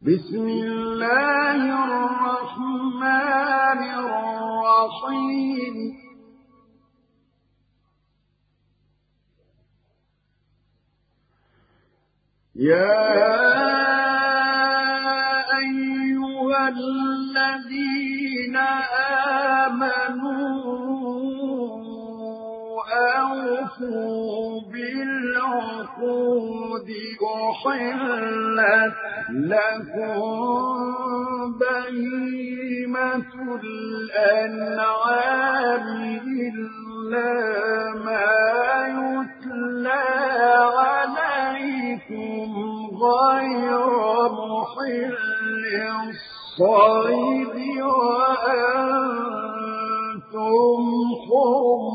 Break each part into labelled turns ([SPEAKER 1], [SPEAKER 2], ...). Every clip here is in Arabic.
[SPEAKER 1] بسم الله الرحمن الرحيم يا أيها الذين آمنوا أوفوا بالعقود أحلت لكم بهيمة الأنعام إلا ما يتلى عليكم غير محل الصيد وأنتم حرم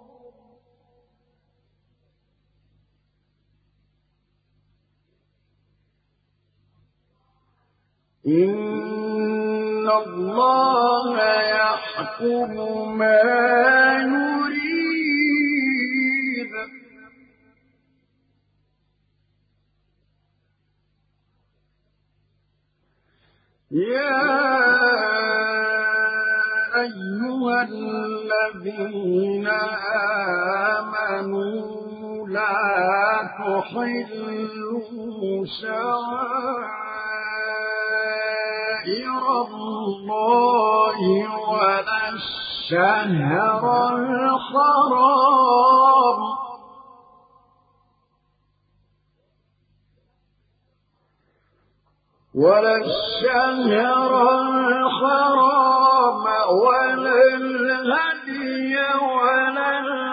[SPEAKER 1] إن الله يحكم ما يريد يا أيها الذين آمنوا لا تحلوا شعائر الله ولا الشهر الحرام ولا الشهر الحرام ولا الهدي ولا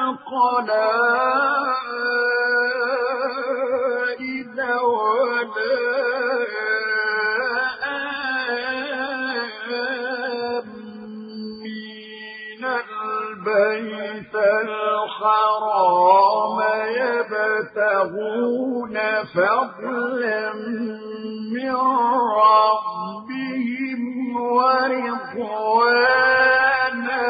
[SPEAKER 1] القلائد ولا آمين البيت الحرام يبتغون فضلا من ربهم ورضوانا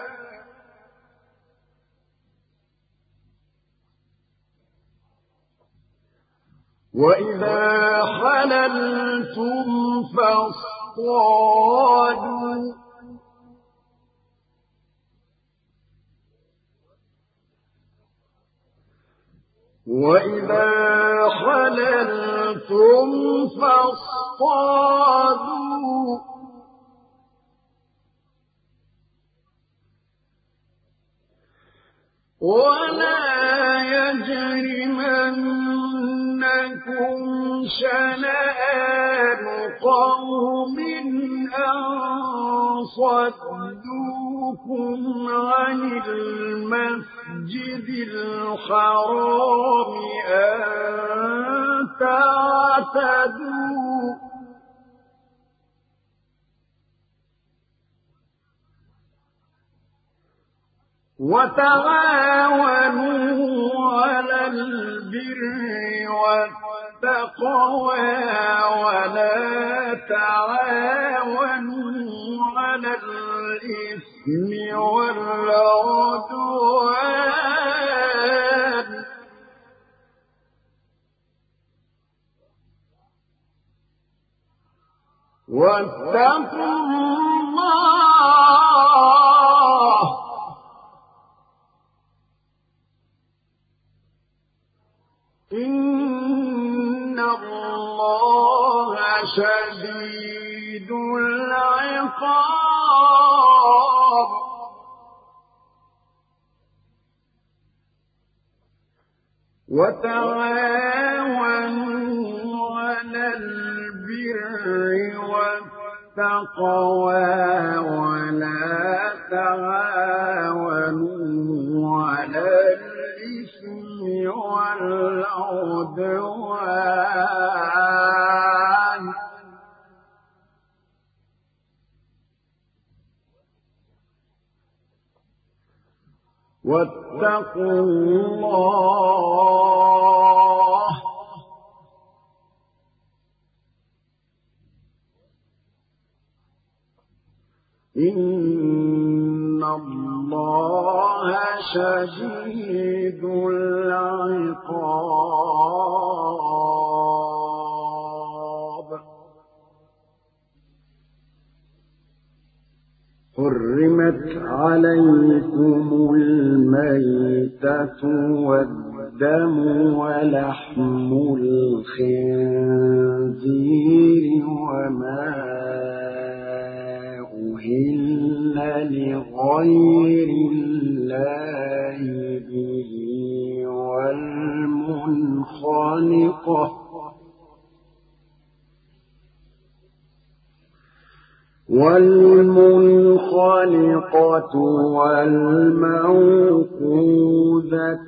[SPEAKER 1] وإذا حللتم فاصطادوا وإذا حللتم فاصطادوا ولا يجرمنكم شنآن قوم أن صدوكم عن المسجد الحرام أن تعتدوا وتعاونوا على البر والتقوى ولا تعاونوا على الإثم والعدوان واتقوا الله إن الله شديد العقاب وتعاونوا على البر والتقوى ولا تعاونوا على الإثم والعدوان واتقوا الله إن الله شديد العقاب حرمت عليكم الميتة والدم ولحم الخنزير وما أهل لغير الله به والمنخنقة والموقوذة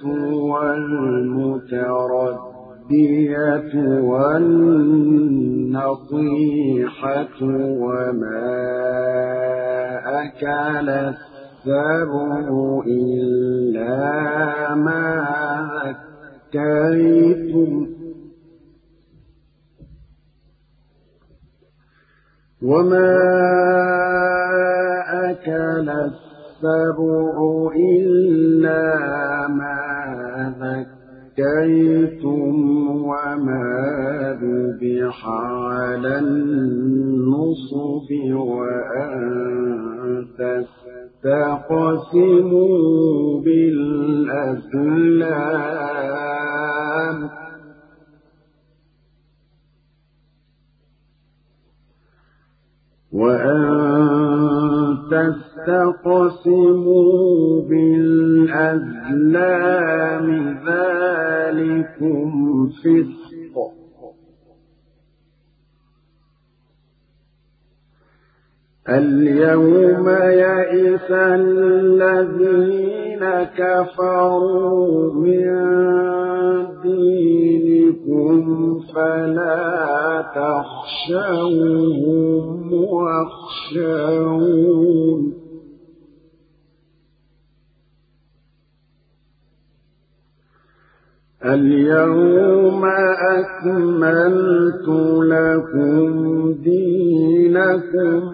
[SPEAKER 1] والمتردية والنطيحة وما أكل السبع إلا ما ذكيتم وما أكل السبع إلا ما ذكيتم وما ذبح على النصب وأن تستقسموا بالأزلام ذلكم فسق اليوم يئس الذين كفروا من دينكم فلا تخشوهم واخشون اليوم أكملت لكم دينكم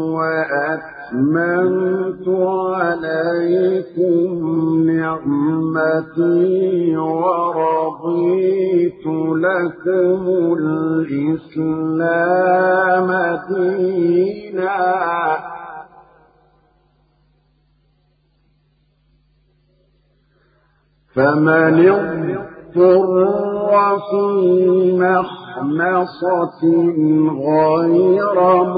[SPEAKER 1] وأتممت عليكم نعمتي ورضيت لكم الإسلام دينا فمن اضطر في مخمصة غير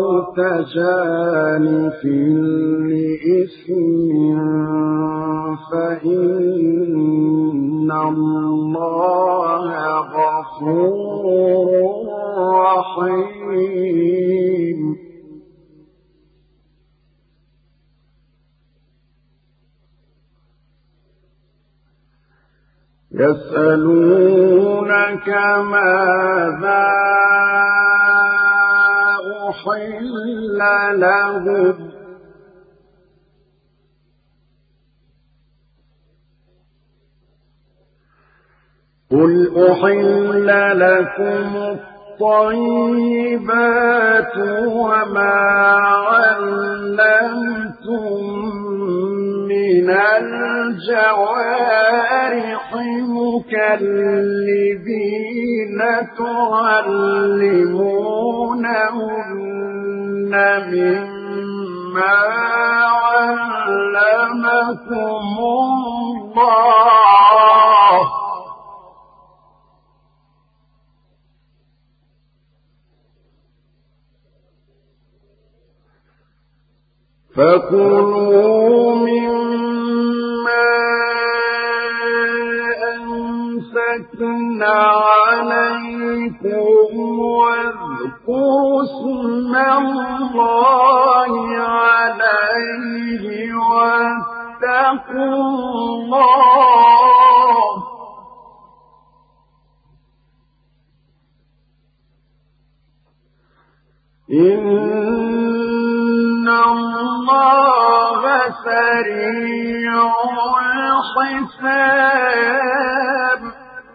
[SPEAKER 1] متجانف لإثم فإن الله غفور رحيم يسألونك ماذا أحل لهم قل أحل لكم الطيبات وما علمتم من الجوارح مكلبين تعلمونهن مما علمكم الله فكلوا مما أمسكنا عليكم واذكروا اسم الله عليه واتقوا الله إن الله سريع الحساب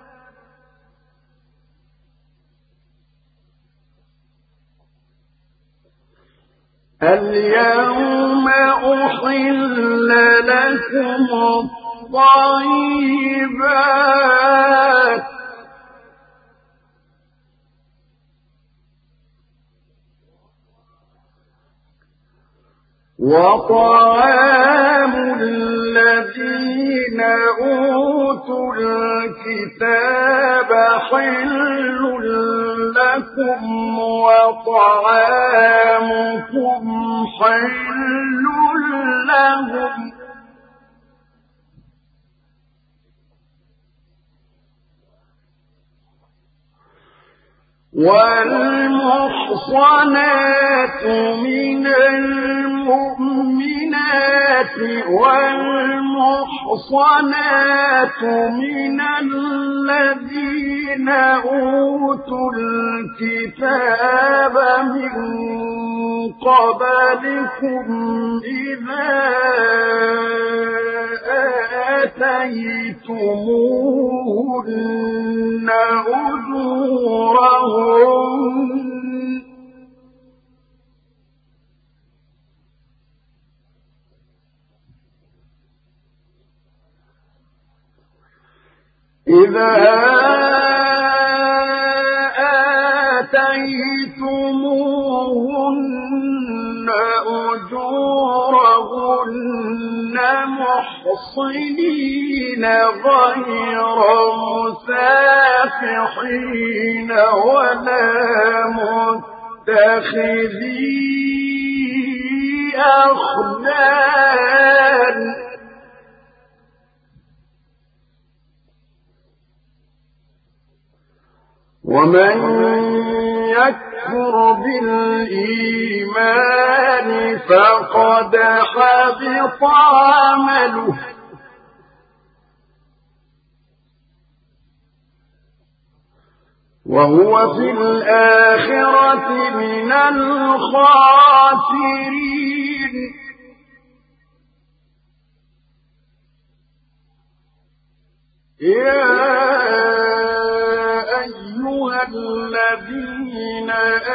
[SPEAKER 1] اليوم أحل لكم الطيبات وطعام الذين أوتوا الكتاب حل لكم وطعامكم حل لهم والمحصنات من المؤمنات والمحصنات من الذين أوتوا الكتاب من قبلكم إذا آتيتموهن أجورهن محصنين غير مسافحين ولا متخذي أخدان ومن يكفر بالإيمان فقد حبط عمله وهو في الآخرة من الخاسرين الذين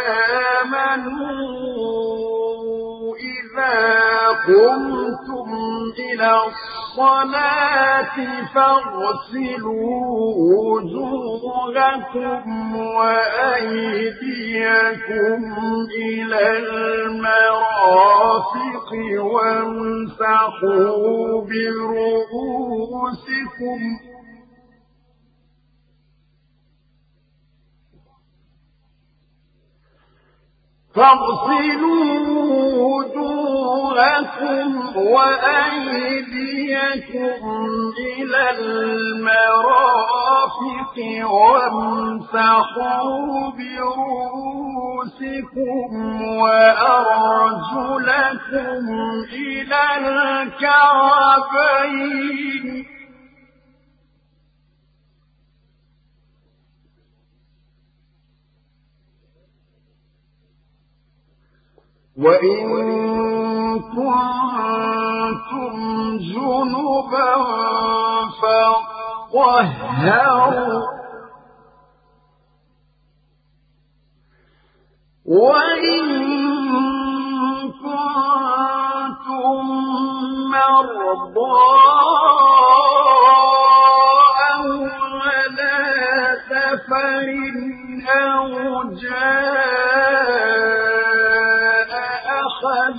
[SPEAKER 1] آمنوا إذا قمتم إلى الصلاة فاغسلوا وجوهكم وأيديكم إلى المرافق وامسحوا برؤوسكم فاغسلوا وجوهكم وأيديكم إلى المرافق وامسحوا برؤوسكم وأرجلكم إلى الكعبين وإن كنتم جنبا فطهروا وإن كنتم مرضى أو على سفر أو جاء أحد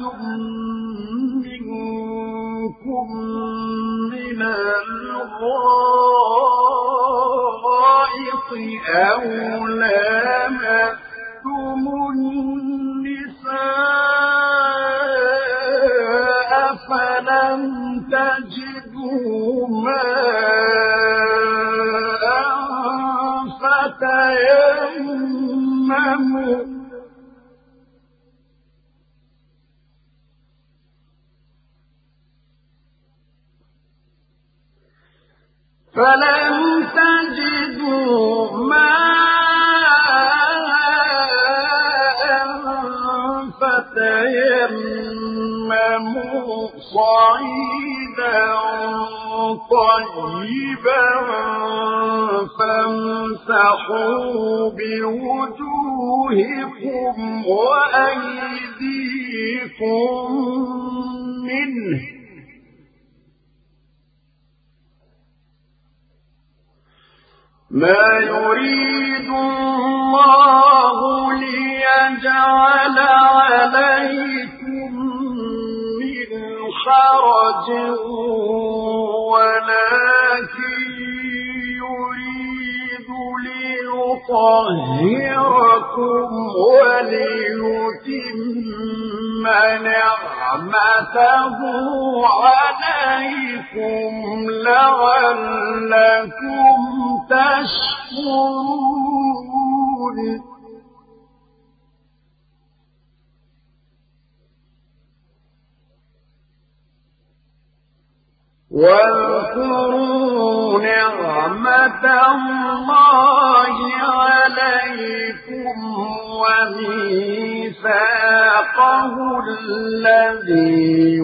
[SPEAKER 1] منكم من الغائط أو لامستم النساء فلم تجدوا ماء فتيمموا صعيدا طيبا فامسحوا بوجوهكم وأيديكم منه ما يريد الله ليجعل عليكم ولكن يريد ليطهركم وليتم نعمته عليكم لعلكم تشكرون واذكروا نعمة الله عليكم وميثاقه الذي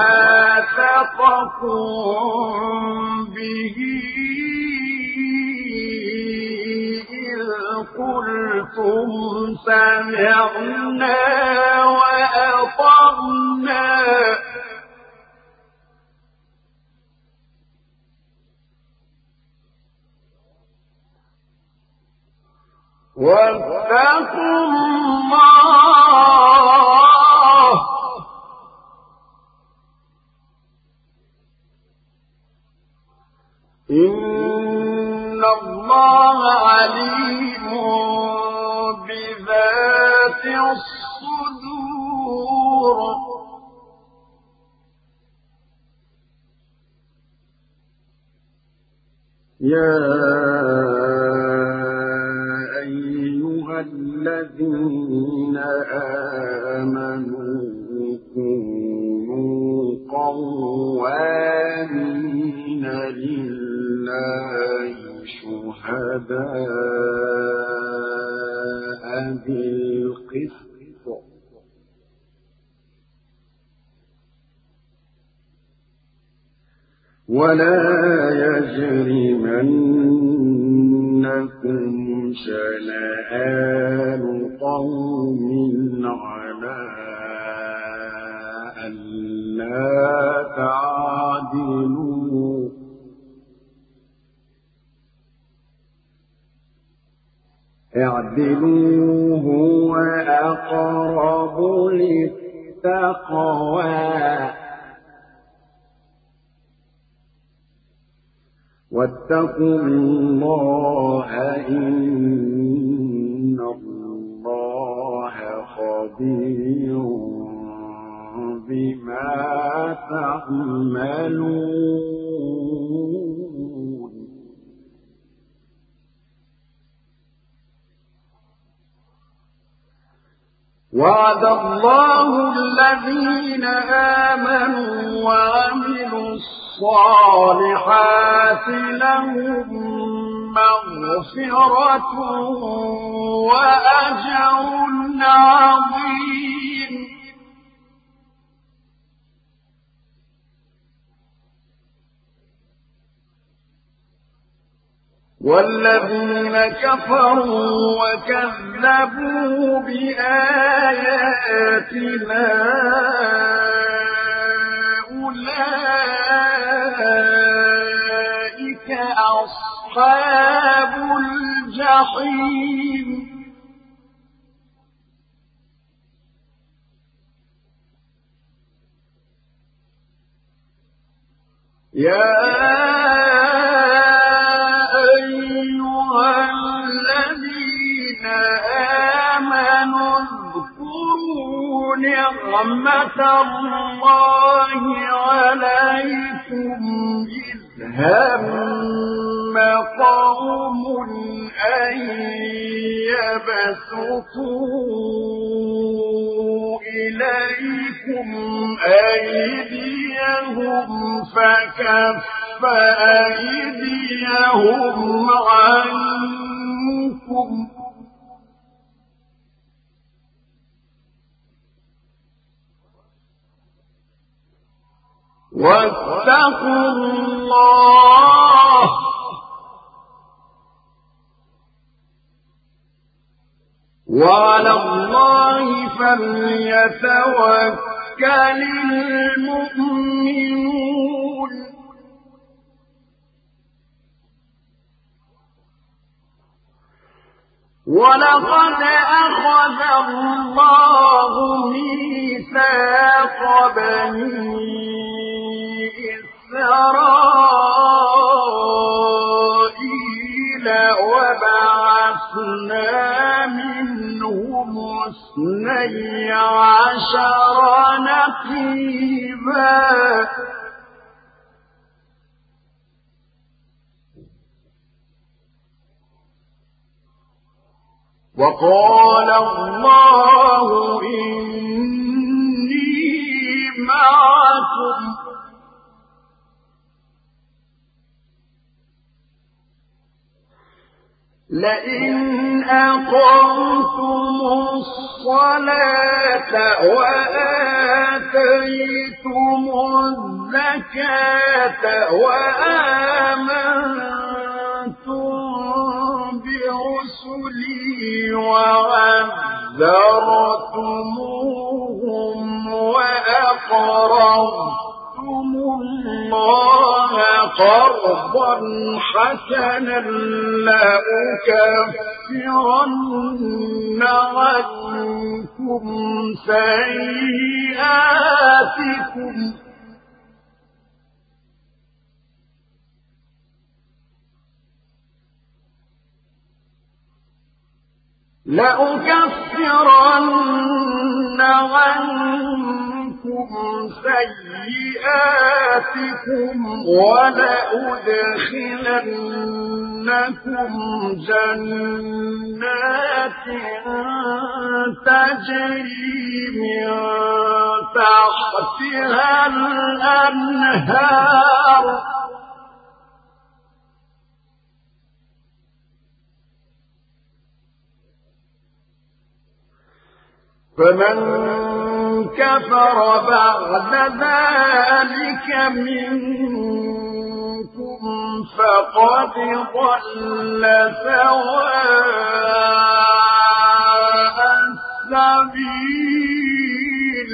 [SPEAKER 1] واثقكم به إذ قلتم سمعنا وأطعنا واتقوا الله إن الله عليم بذات الصدور يا الذين آمنوا كونوا قوامين لله شهداء بالقسط ولا يجرمنكم شنآن قوم على ألا تعدلوا اعدلوا هو أقرب للتقوى واتقوا الله إن الله خبير بما تعملون وعد الله الذين آمنوا وعملوا الصالحات لهم مغفرة وأجر عظيم والذين كفروا وكذبوا بآياتنا أولئك أصحاب الجحيم يا أيها الذين آمنوا اذكروا نعمة الله عليكم إذ هم قوم أن يبسطوا إليكم أيديهم فكف أيديهم عنكم واتقوا الله وعلى الله فليتوكل المؤمنون ولقد أخذ الله ميثاق بني 12 نقيبا وقال الله إني معكم لئن أقمتم الصلاة وآتيتم الزكاة وآمنتم برسلي وعذرتموهم وأقرضتم الله قرضا حسنا لأكفرن عنكم سيئاتكم ولأدخلنكم جنات تجري من تحتها الأنهار فمن كفر بعد ذلك منكم فقد ضل سواء السبيل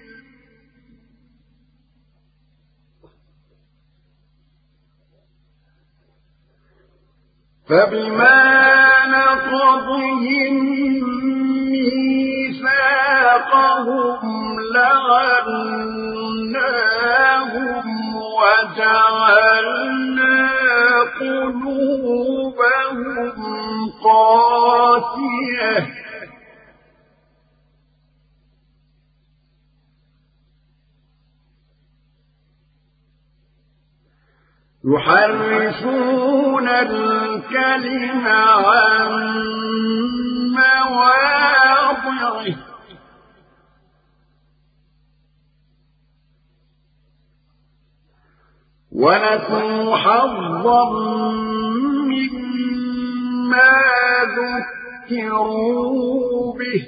[SPEAKER 1] فبما نقضهم ميثاقهم لعناهم وجعلنا قلوبهم قاسية يحرفون الكلم عن مواضعه ونسوا حظا مما ذكروا به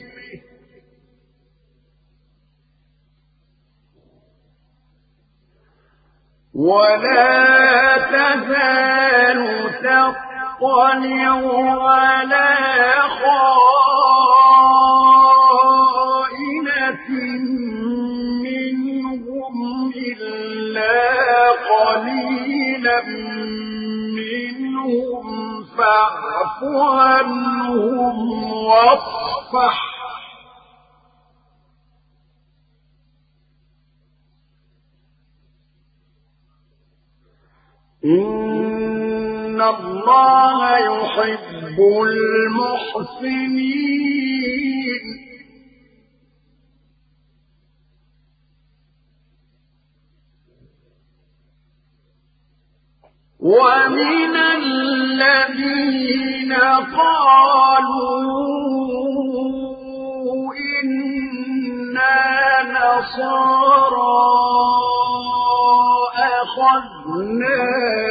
[SPEAKER 1] ولا تزال تطلع على خائنة منهم إلا قليلا منهم فاعف عنهم واصفح إن الله يحب المحسنين ومن الذين قالوا إنا نصارى أخذنا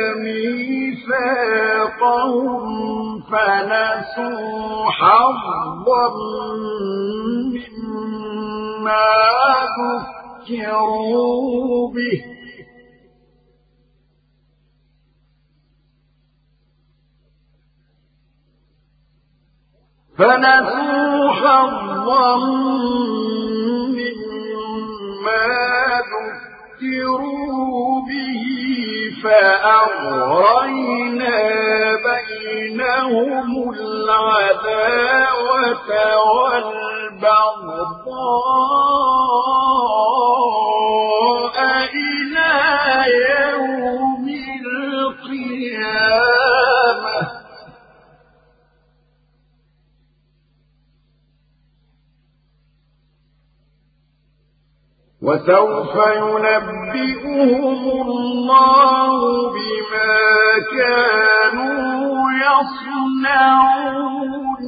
[SPEAKER 1] ميثاقهم فنسوا حظا مما ذكروا به فأغرينا بينهم العداوة والبغضاء إلى يوم القيامة وسوف ينبئهم الله بما كانوا يصنعون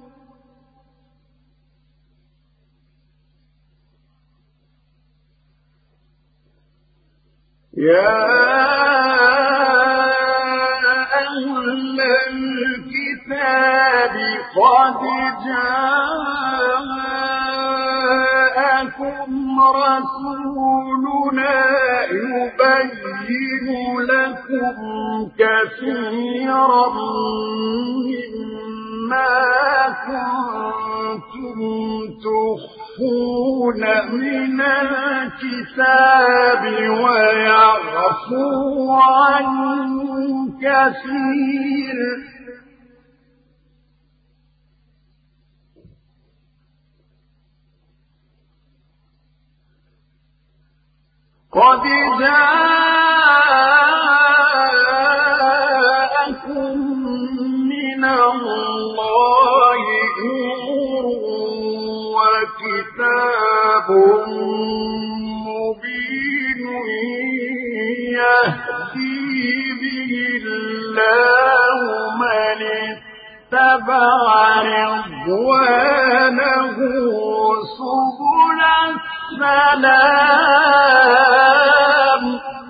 [SPEAKER 1] يا أهل الكتاب قد جاءكم رسولنا يبين لكم كثيرا مما كنتم تخفون من الكتاب ويعفو عن كثير قد جاءكم من الله نور وكتاب مبين يهدي به الله من اتبع رضوانه سبل السلام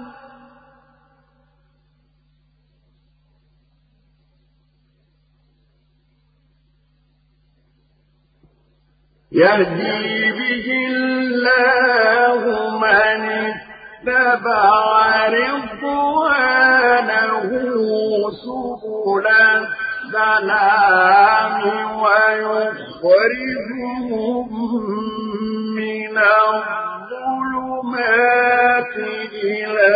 [SPEAKER 1] يهدي به الله من اتبع رضوانه سبل السلام ويخرجهم من الظلمات إلى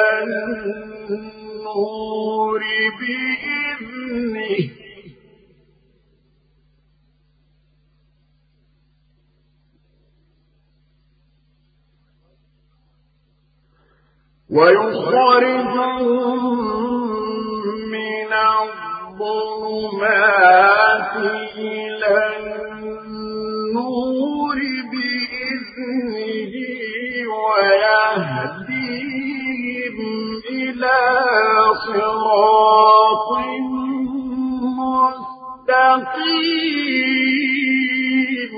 [SPEAKER 1] النور بإذنه ويخرجهم من الظلمات إلى النور بإذنه ويهديهم إلى صراط مستقيم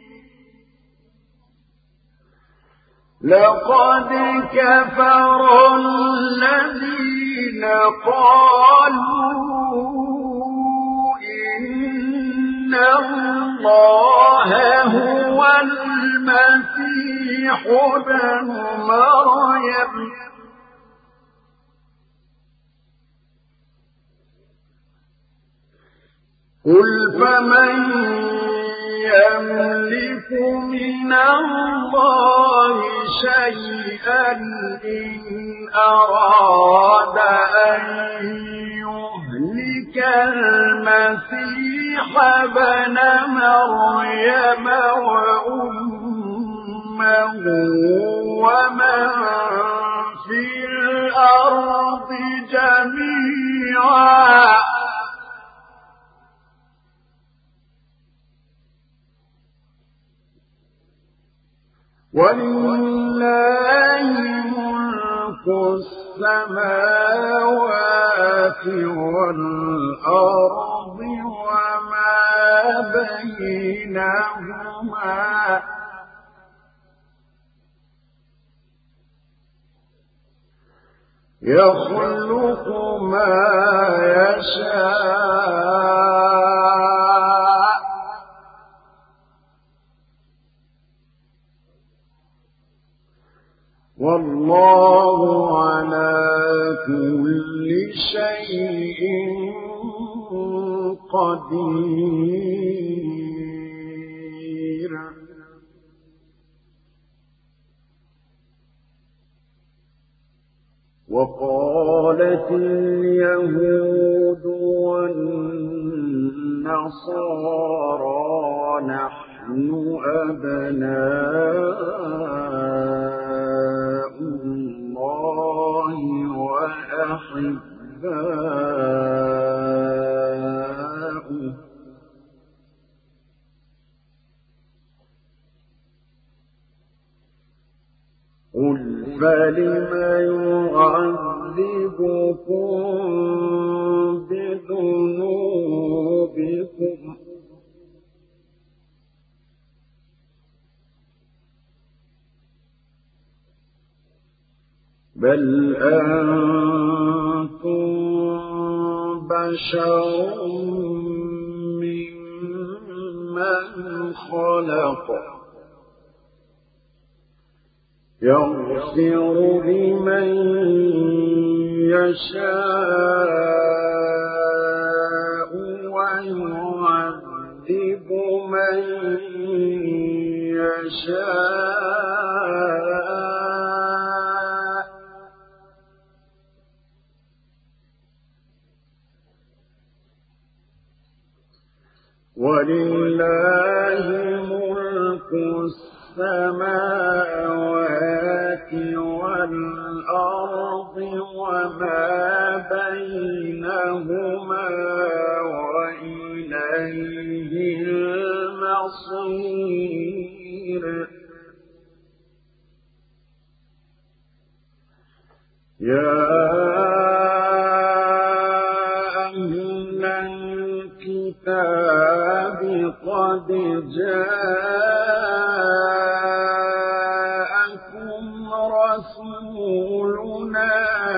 [SPEAKER 1] لقد كفر الذين قالوا إن الله هو المسيح ابن مريم قل فمن يملك من الله شيئا إن أراد أن يهلك المسيح ابن مريم وأمه ومن في الأرض جميعا ولله ملك السماوات والأرض وما بينهما يخلق ما يشاء والله على كل شيء قدير وقالت اليهود والنصارى نحن أبناء الله وأحباؤه قل فلم يعذبكم بذنوبكم بل أنتم بشر ممن خلق يغفر لمن يشاء ويعذب من يشاء ولله ملك السماوات والأرض وما بينهما وإليه المصير يا أهل الكتاب قد جاءكم رسولنا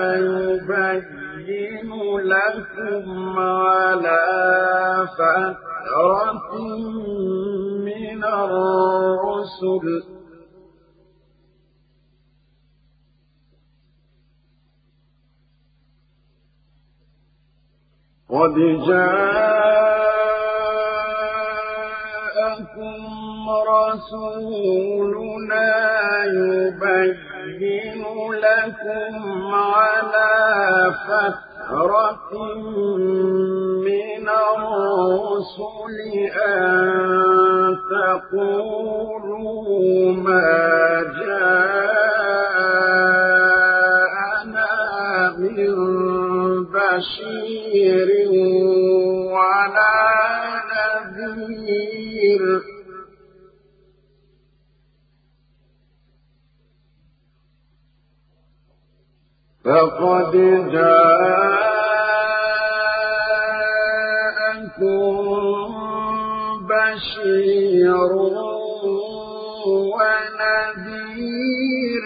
[SPEAKER 1] يبين لكم على فترة من الرسل قد جاءكم رسولنا يبين لكم على فترة من الرسل أن تقولوا ما جاءنا من بشير ولا نذير فقد جاءكم بشير ونذير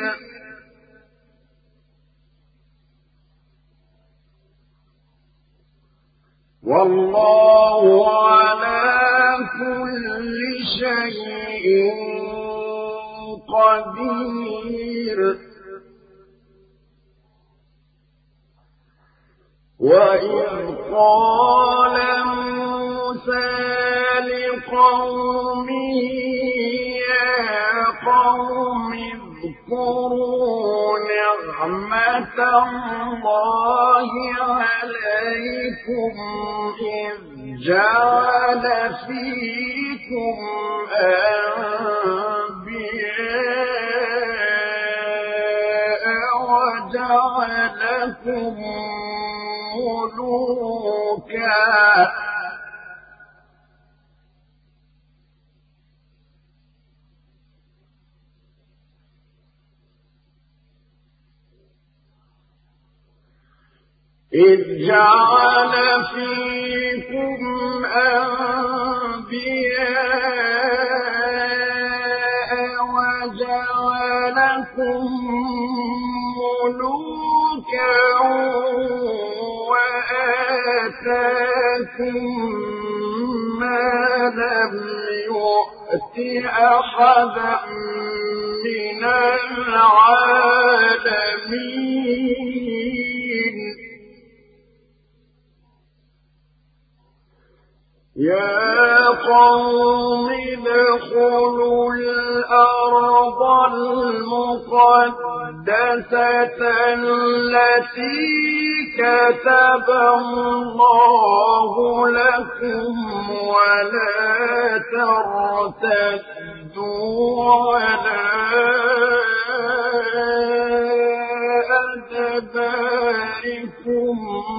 [SPEAKER 1] والله على كل شيء قدير وإذ قال موسى لقومه يا قوم اذكروا نعمة الله عليكم إذ جعل فيكم أنبياء وجعلكم ملوكا إذ جعل فيكم أنبياء وجعلكم ملوكا وآتاكم ما لم يؤت أحدا من العالمين يا قوم ادخلوا الأرض المقدسة التي كتب الله لكم ولا ترتدوا على أدباركم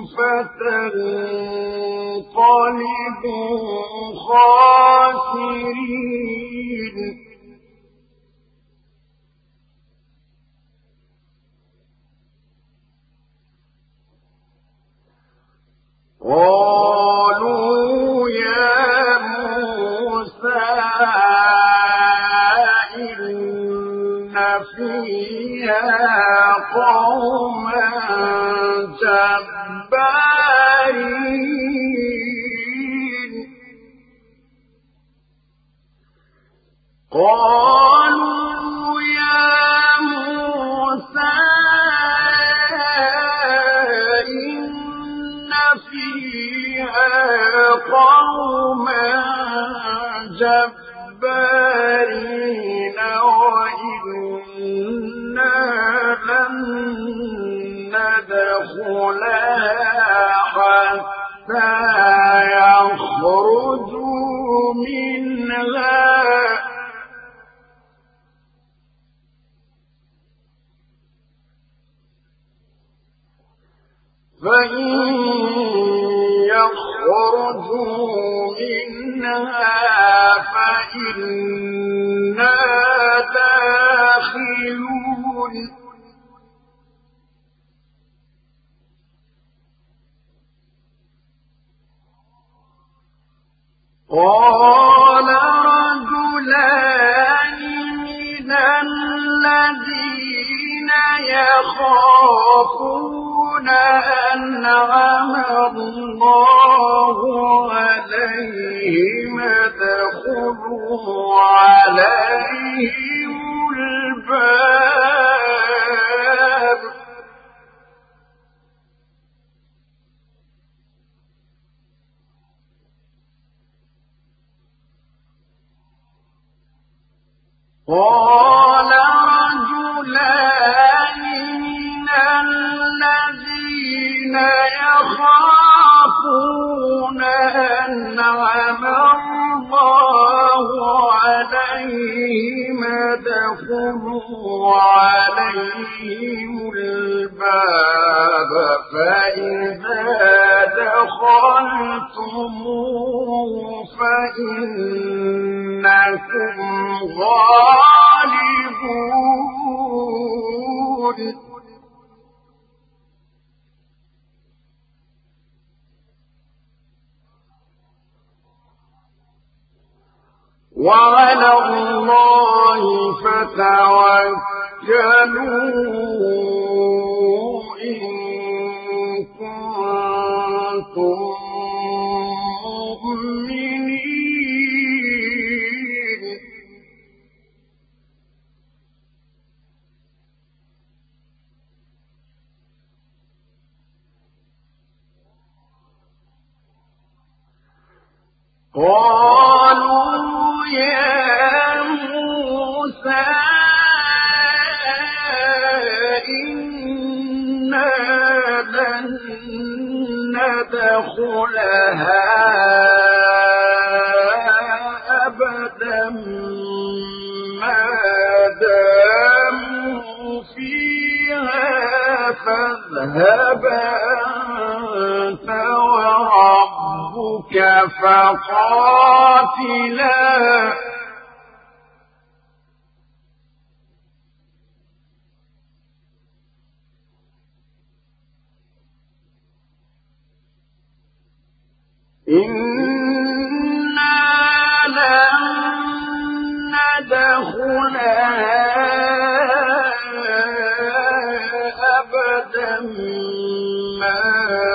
[SPEAKER 1] فتنقلبوا خاسرين فيها قوما جبارين قالوا يا موسى إن فيها قوما جبارين وإنا لن ندخلها حتى يخرجوا منها فإن يخرجوا منها فإنا داخلون قال رجلان من الذين يخافون أنعم الله عليهم ادخلوا عليهم الباب قال رجلان من الذين يخافون أنعم الله عليهم ادخلوا عليهم الباب فإذا دخلتموه فإنكم غالبون وعلى الله فتوكلوا إن كنتم مؤمنين قالوا يا موسى إنا لن ندخلها أبدا ما داموا فيها فاذهب أنت وربك فقاتلا إنا لن ندخلها أبدا ما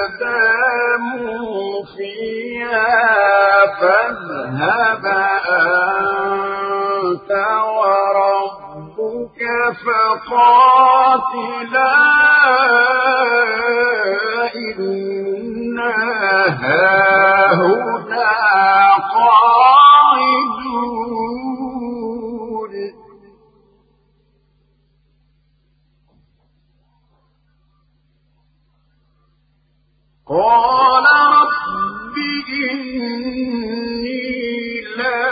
[SPEAKER 1] داموا فيها فاذهب أنت وربك فقاتلا إنا هاهنا قاعدون قال رب إني لا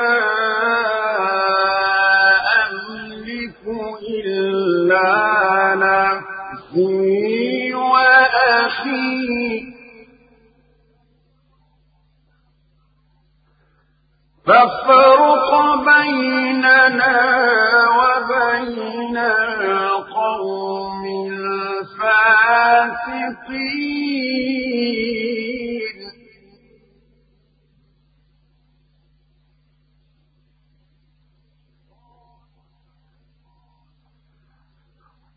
[SPEAKER 1] أملك إلا نفسي وأخي فافرق بيننا وبين القوم الفاسقين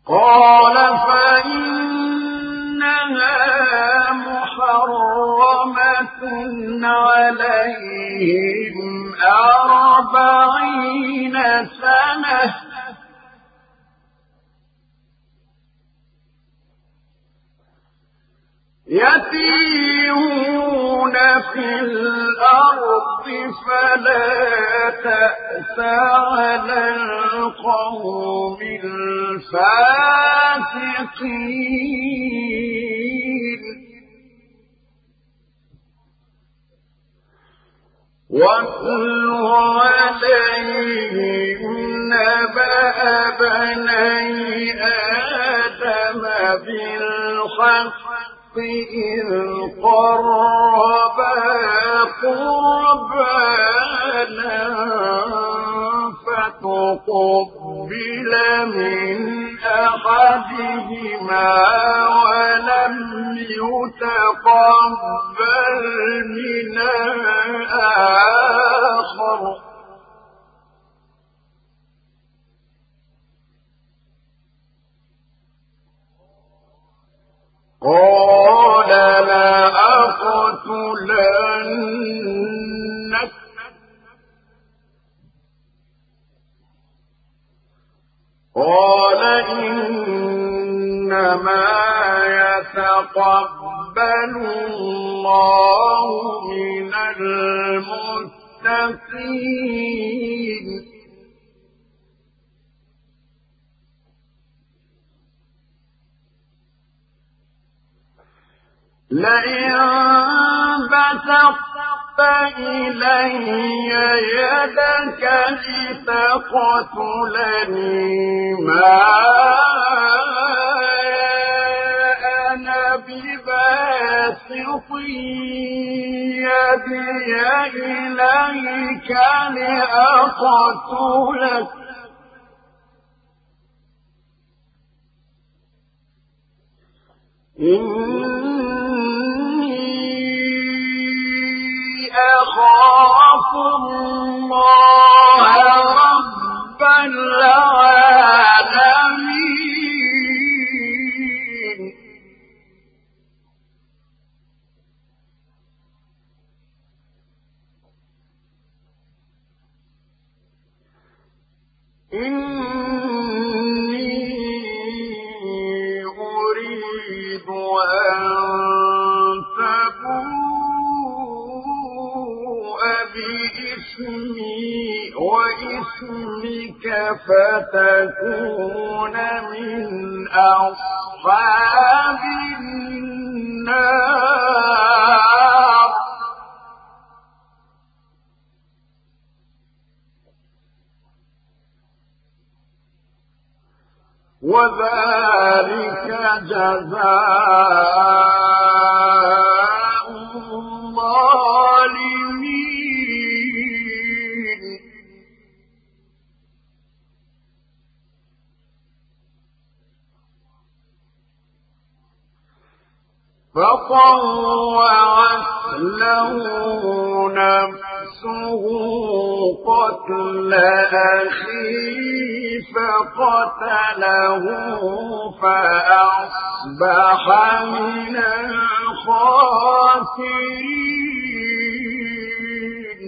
[SPEAKER 1] قال فإنها محرمة عليهم 40 سنة يتيهون في الأرض فلا تأس على القوم الفاسقين واتل عليهم نبأ بني آدم بالحق إذ قربا قربانا فتقبل من أحدهما ولم يتقبل من الآخر قال لأقتلنك قال إنما يتقبل الله من المتقين لئن بسطت إلي يدك لتقتلني ما أنا بباسط يدي إليك لأقتلك أخاف الله رب العالمين إني أريد أن تبوء بإثمي وإثمك فتكون من أصحاب النار وذلك جزاء الظالمين فطوعت له نفسه قتل أخيه فقتله فأصبح من الخاسرين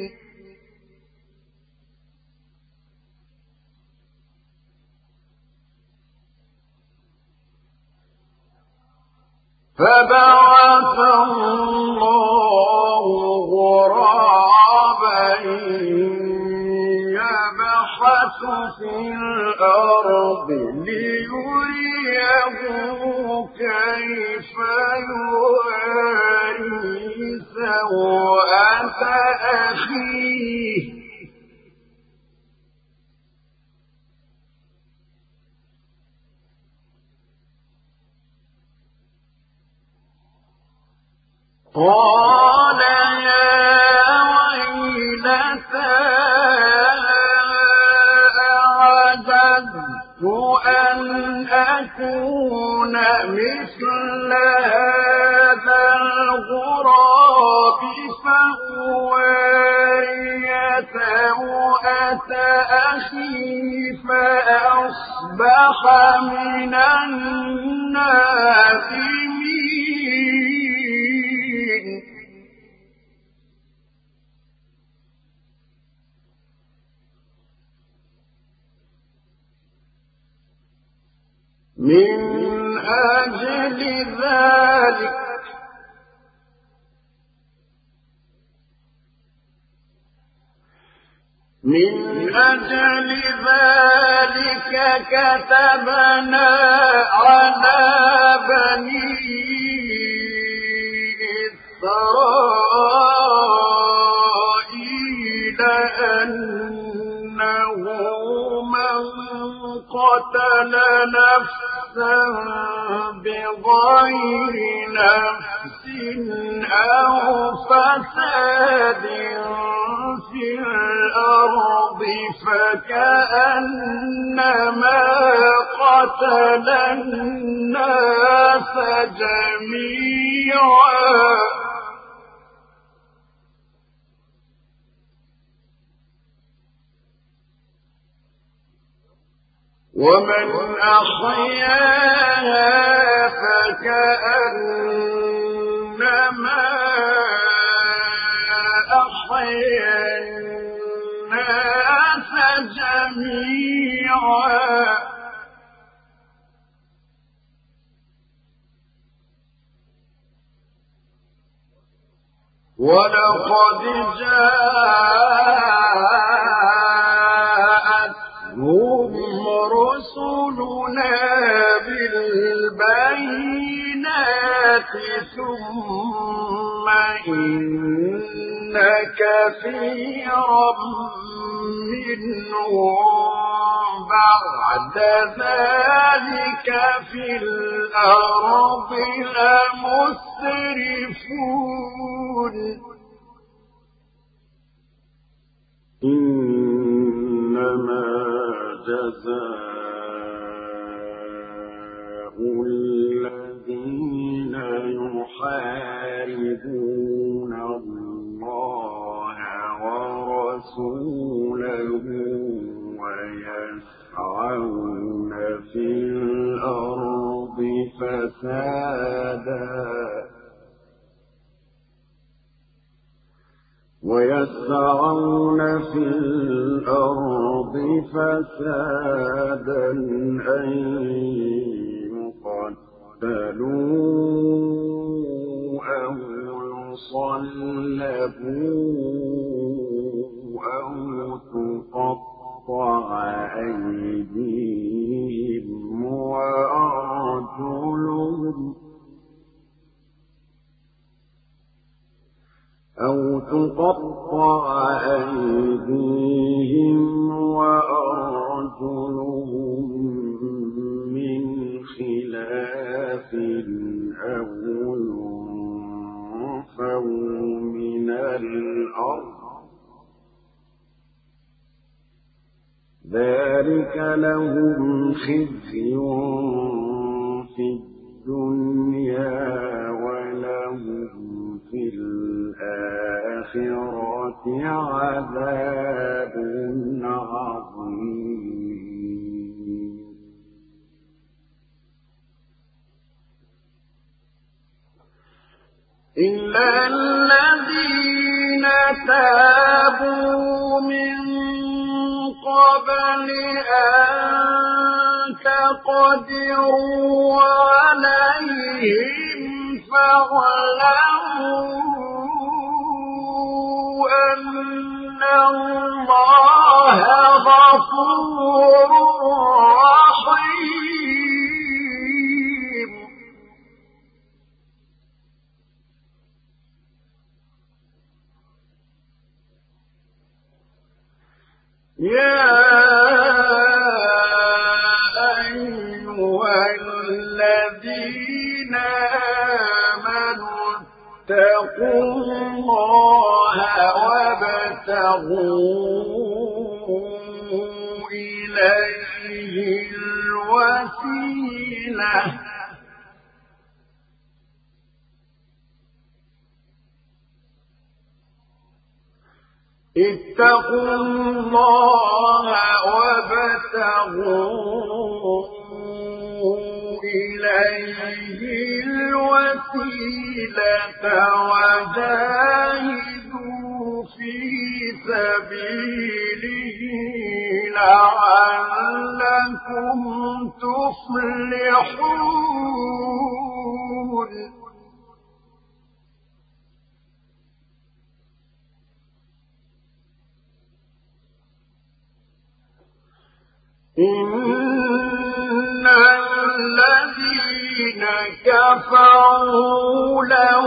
[SPEAKER 1] فبعث الله غرابا يبحث في الأرض ليريه كيف يواري سوءة أخيه قال يا ويلتى أعجزت أن أكون مثل هذا الغراب فأواري سوءة أخي فأصبح فأصبح من النادمين من أجل ذلك كتبنا على بني إسرائيل أنه من قتل نفسا بغير نفس أو فساد في الأرض فكأنما قتل الناس جميعا ومن أحياها فكأنما أحيا الناس جميعا ولقد جاءتهم رسلنا بالبينات ثم إن كثيرا منهم بعد ذلك في الأرض لمسرفون إنما جزاء الذين يحاربون الله ورسوله ويسعون في الأرض فسادا أن يقتلوا أو يصلبوا أو تقطع أيديهم وأرجلهم من خلاف أو ينفوا من الأرض ذلك لهم خزي في الدنيا ولهم في الآخرة عذاب عظيم إلا الذين تابوا من قبل أن تقدروا عليهم فاعلموا أن الله غفور رحيم يا أيها الذين آمنوا اتقوا الله وابتغوا إليه الوسيلة اتقوا الله وابتغوا إليه الوسيلة وجاهدوا في سبيله لعلكم تفلحون إن الذين كفروا لو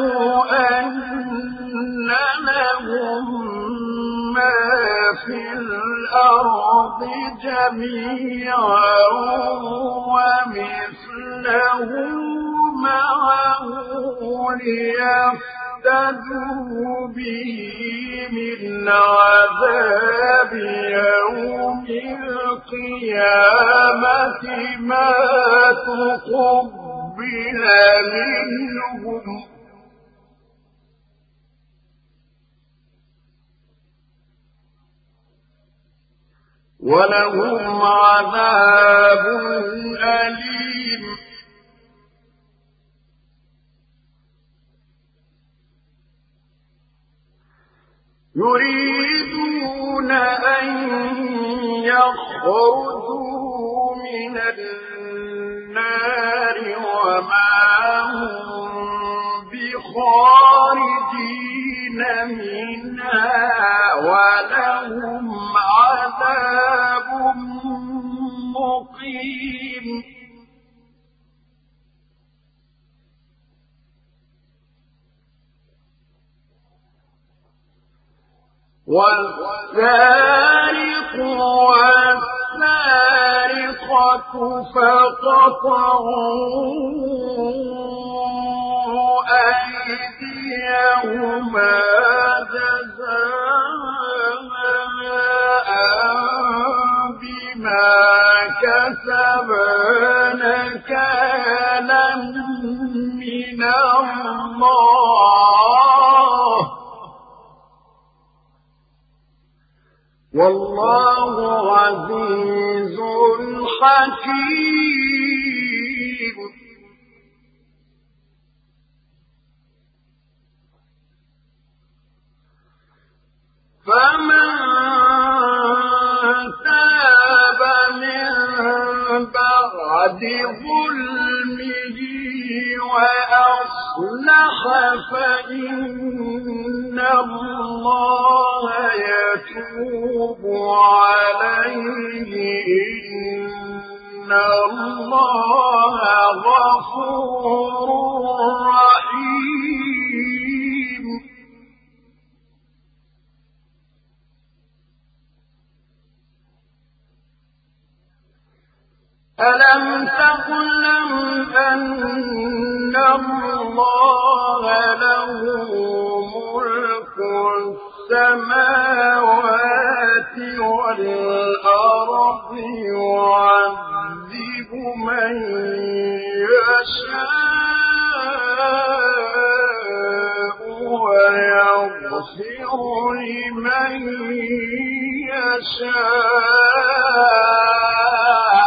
[SPEAKER 1] أن لهم ما في الأرض جميعا ومثله معه ليفتدوا به من عذاب يوم القيامة ما تقبل منهم ولهم عذاب أليم يريدون أن يخرجوا من النار وما هم بخارجين منها ولهم عذاب مقيم والسارق والسارقة فقطعوا أيديهما جزاء بما كسبا نكالا من الله والله عزيز حكيم فمن تاب من بعد ظلمه وأصلح فإن الله يتوب عليه إن الله غفور رحيم ألم تعلم أن الله له ملك السماوات والأرض يعذب من يشاء ويغفر لمن يشاء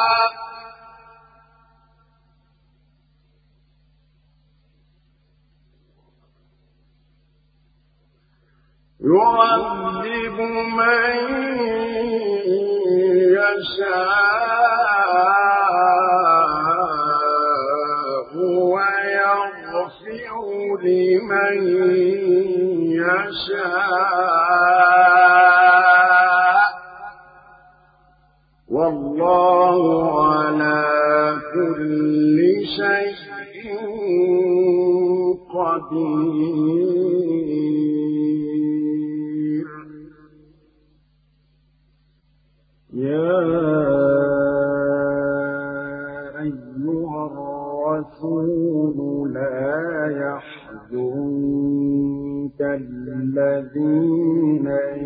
[SPEAKER 1] يعذب من يشاء ويغفر لمن يشاء والله على كل شيء قدير يا أيها الرسول لا يحزنك الذين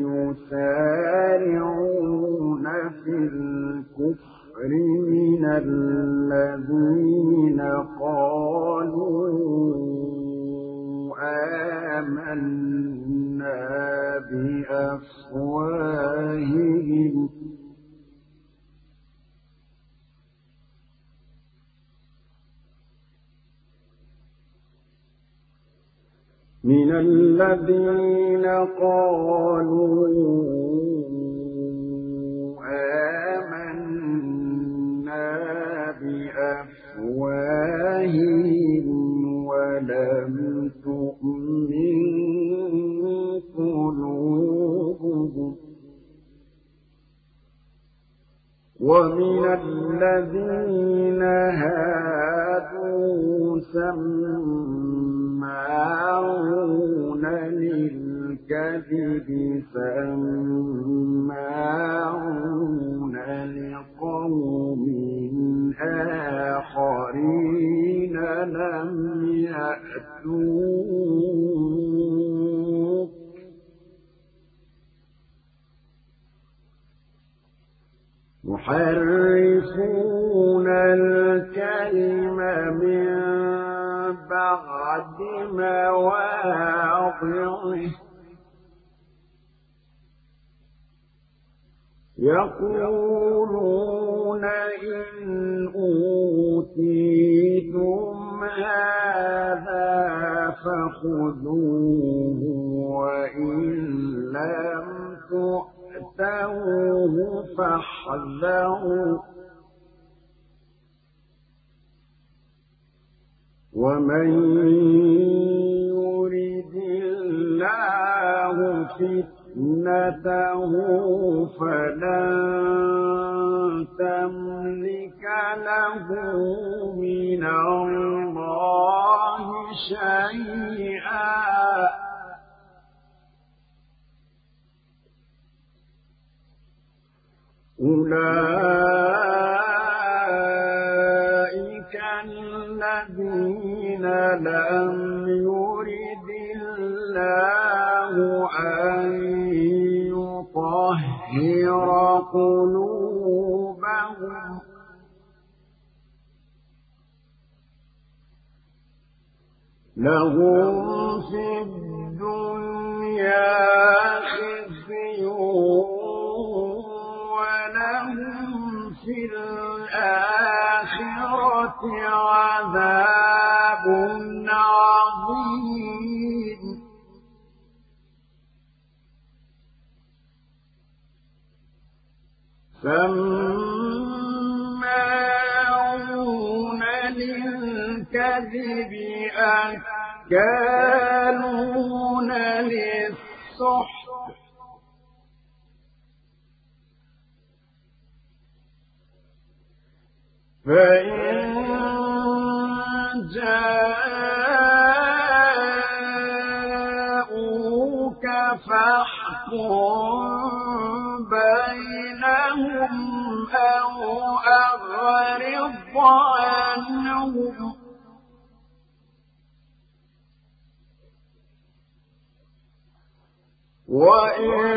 [SPEAKER 1] يسارعون في الكفر من الذين قالوا آمنا بأفواههم من الذين قالوا آمنا بأفواههم ولم تؤمن قلوبهم ومن الذين هادوا سماعون للكذب سماعون لقوم آخرين لم يأتوك يحرفون الكلم من بعد مواضعه يقولون إن أوتيتم هذا فخذوه وإن لم تؤتوه فاحذروا ومن يرد الله فتنته فلن تملك له من الله شيئا أولئك الذين لم يرد الله أن يطهر قلوبهم لهم في الدنيا خزي ولهم في الآخرة عذاب عظيم سماعون للكذب أكالون للسحت فإن جاءوك فاحكم بينهم أو أعرض عنهم وإن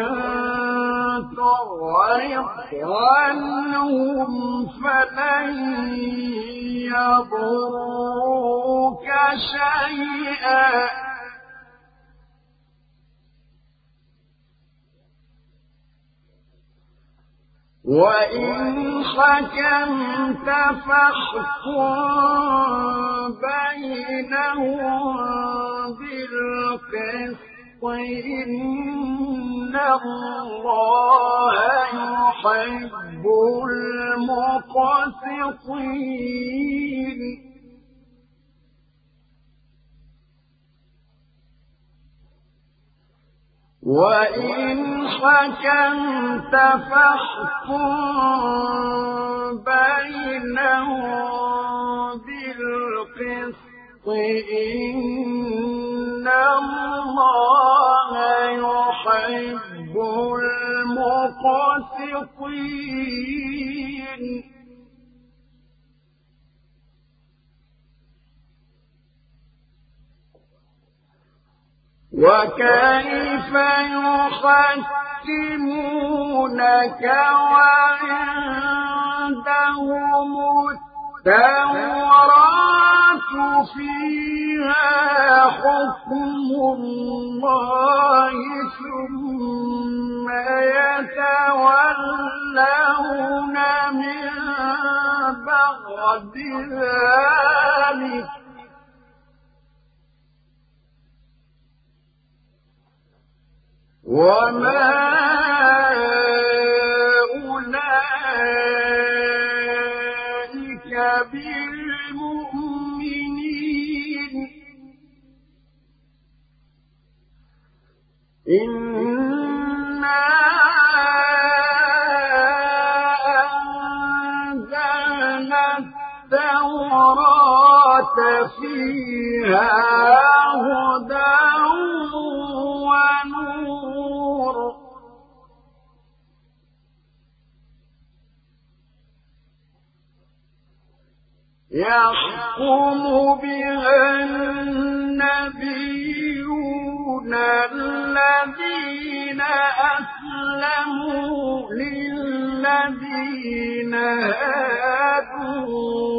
[SPEAKER 1] تعرض عنهم فلن يضروك شيئا وإن حكمت فاحكم بينهم بالقسط إن الله يحب المقسطين وإن حكمت فاحكم بينهم بالقسط إن الله يحب المقسطين وكيف يحكمونك وعندهم التوراة فيها حكم الله ثم يتولون من بعد ذلك وما أولئك بالمؤمنين إنا أنزلنا التوراة فيها هدى ونور يحكم بها النبيون الذين أسلموا للذين هادوا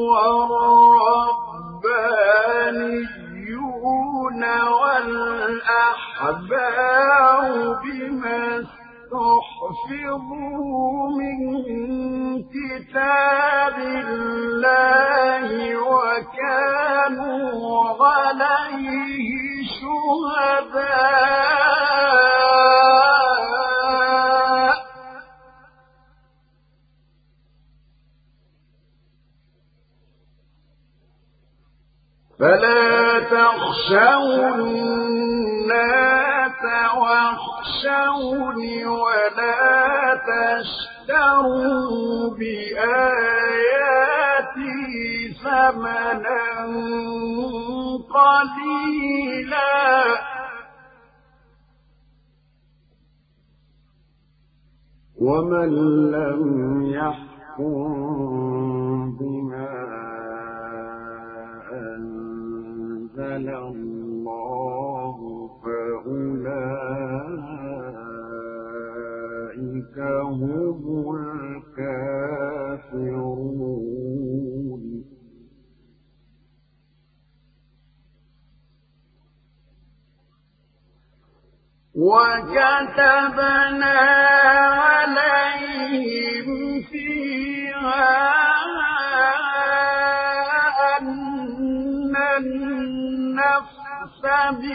[SPEAKER 1] والربانيون والأحبار بما استحفظوا من كتاب الله وكانوا عليه شهداء فلا تخشوا الناس واخشوني ولا تشتروا بآياتي ثمنا قليلا ومن لم يحكم بما أنزل الله فأولئك هم الكافرون وكتبنا عليهم فيها أن النفس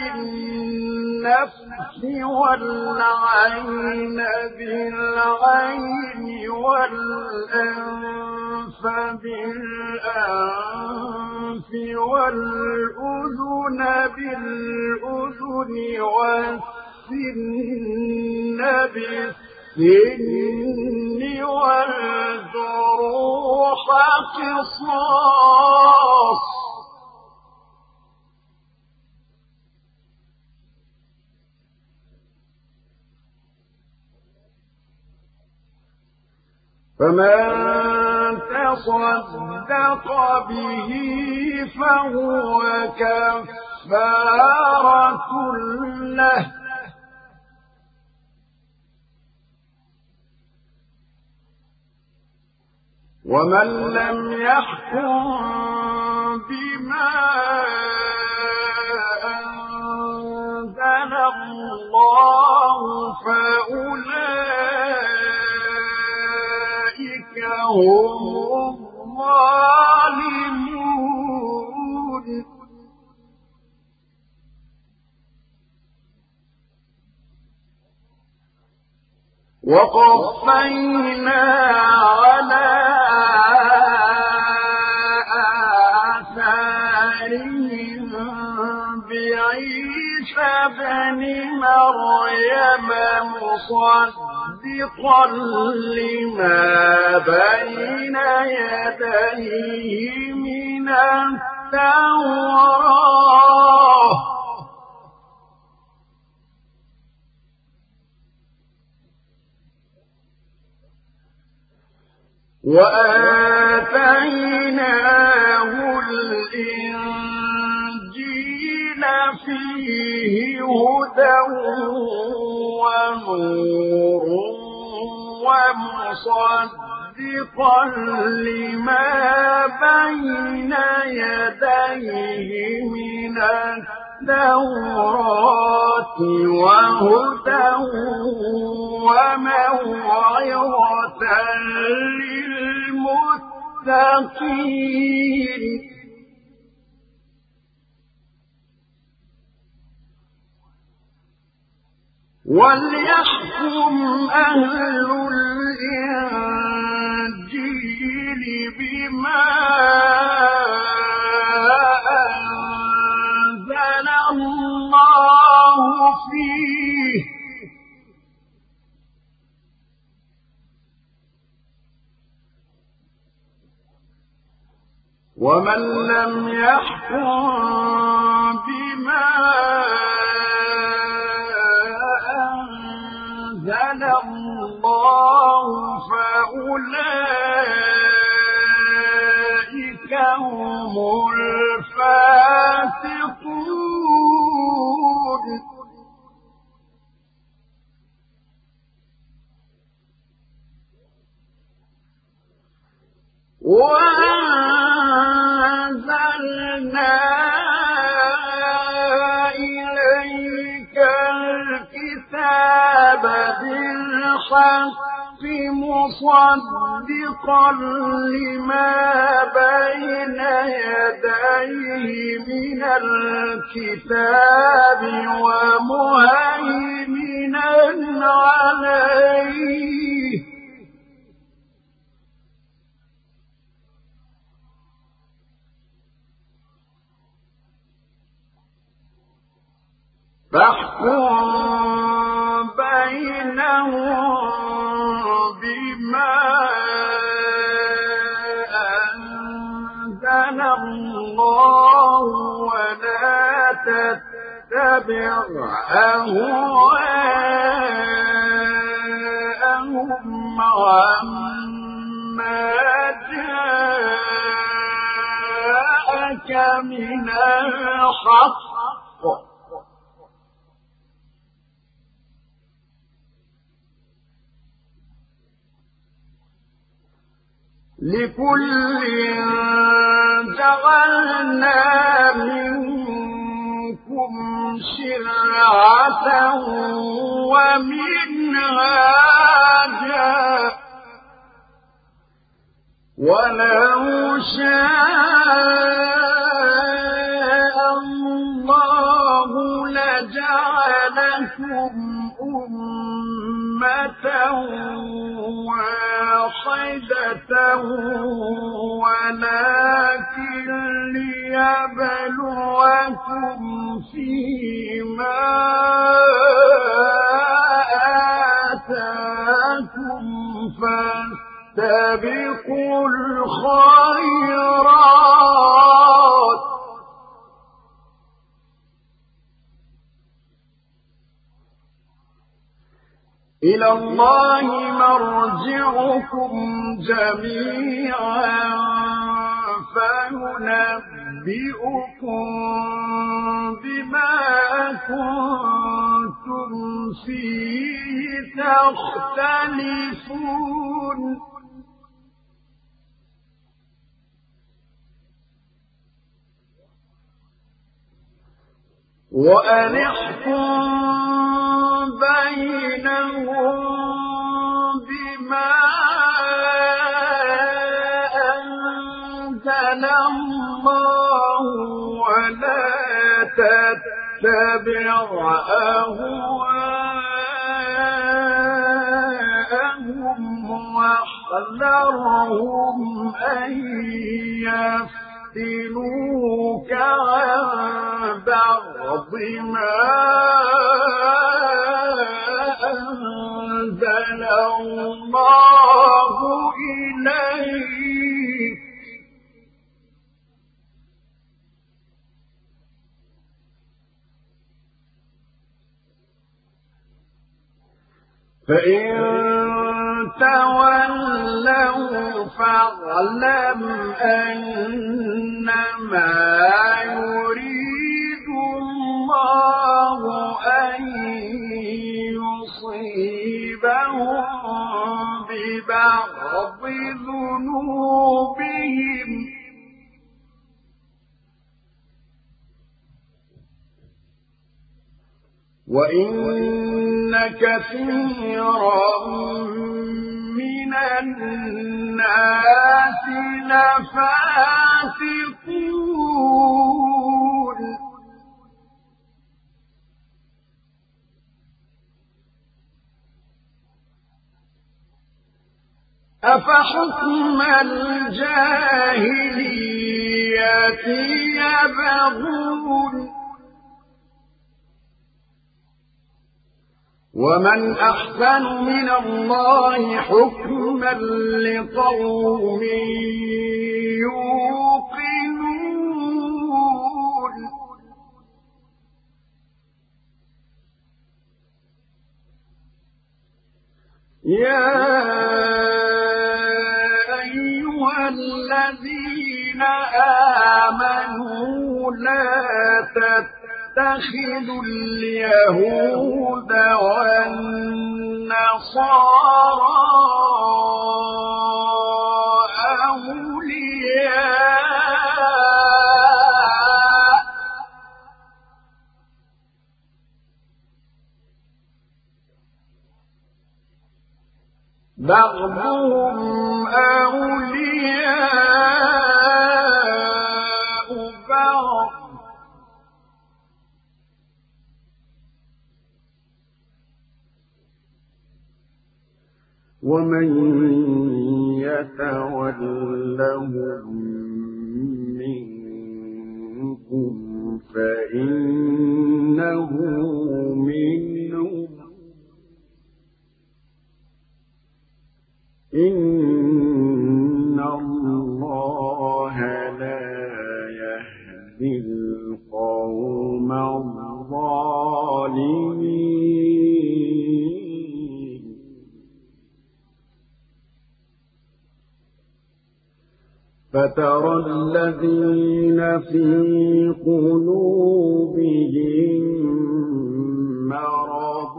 [SPEAKER 1] بالنفس والعين بالعين والأنف بالأنف والأذن بالأذن والسن بالسن والجروح قصاص فمن تصدق به فهو كفارة له ومن لم يحكم بما أنزل الله فأولئك هم الظالمون وقفينا على آثارهم بعيسى ابن مريم مصدقا لما بين يديه من التوراة وآتيناه الإنجيل فيه هدى ونور ومصدقا لما بين يديه من التوراة وهدى وموعظة للمتقين وليحكم أهل الإنجيل بما أنزل الله فيه ومن لم يحكم بما أنزل الله فأولئك هم الفاسقون وأنزلنا إليك الكتاب بالحق مصدقا لما بين يديه من الكتاب ومهيمنا عليه فاحكم بينهم بما أنزل الله ولا تتبع أهواءهم عما جاءك من الحق لكل جعلنا منكم شرعة ومنهاجا ولو شاء الله لجعلكم أمة واحدة ولكن ليبلوكم فيما آتاكم فاستبقوا الخيرات إلى الله مرجعكم جميعا فينبئكم بما كنتم فيه تختلفون وأن احكم بينهم بما أنزل الله ولا تتبع أهواءهم واحذرهم أن يفتنوك عن بعض ما أنزل الله إليك فإن تولوا فاعلم أنما يريد الله أن يصيبهم ببعض ذنوبهم وإن كثيرا من الناس لفاسقون أفحكم الجاهلية يبغون ومن أحسن من الله حكما لقوم يوقنون يا أيها الذين آمنوا لا تتخذوا اليهود والنصارى أولياء بعضهم أولياء بعض ومن يتولهم منكم فإنه منهم إن الله لا يهدي القوم الظالمين فترى الذين في قلوبهم مرض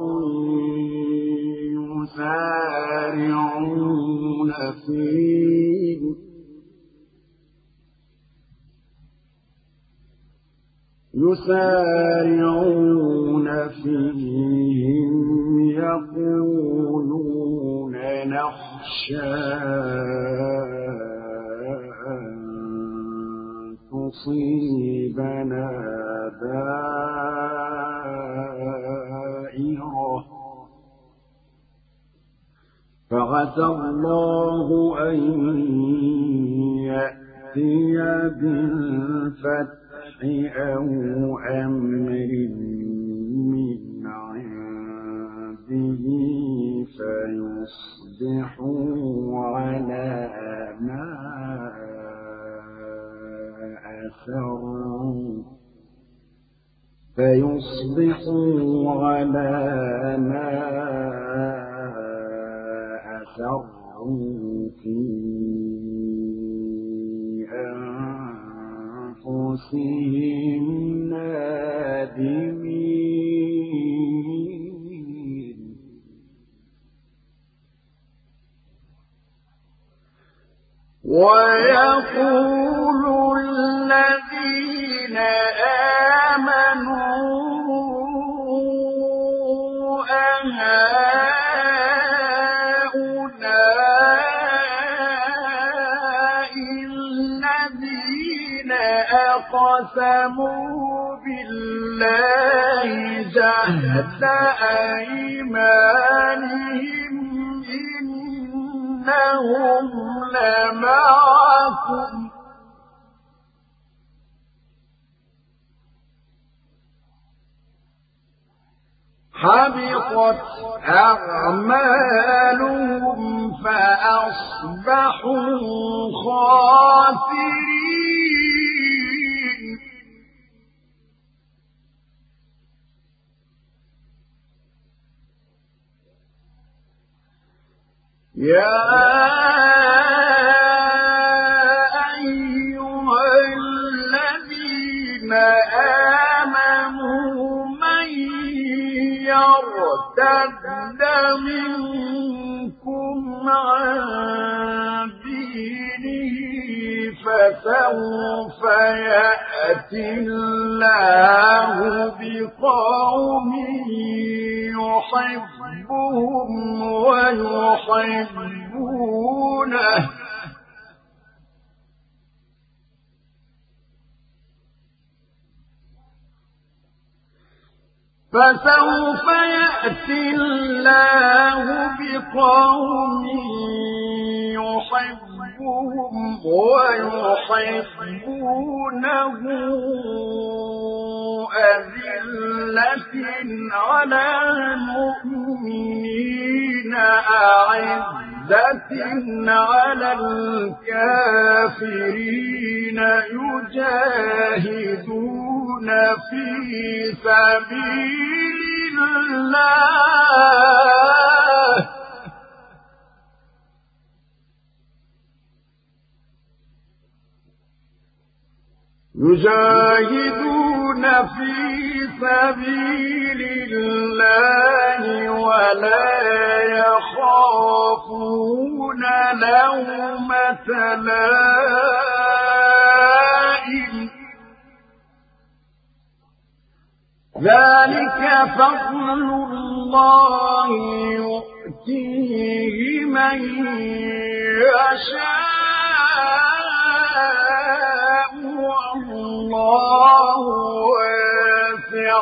[SPEAKER 1] يسارعون فيهم يقولون نخشى أن تصيبنا دائرة فعسى الله أن يأتي بالفتح أو أمر من عنده فيصبحوا على ما أسروا في أنفسهم نادمين ويقول الذين آمنوا أهؤلاء الذين أقسموا بالله جهد أيمانهم إنهم لمعكم حبطت أعمالهم فأصبحوا خاسرين يا أيها الذين آمنوا من يرتد منكم عن دينه فسوف يأتي الله بقوم يحبهم ويحبونه فسوف يأتي الله بقوم يحبهم ويحبونه أذلة على المؤمنين أعزة على الكافرين يجاهدون في سبيل الله ولا يخافون لومة لائم ذلك فضل الله يؤتيه من يشاء والله واسع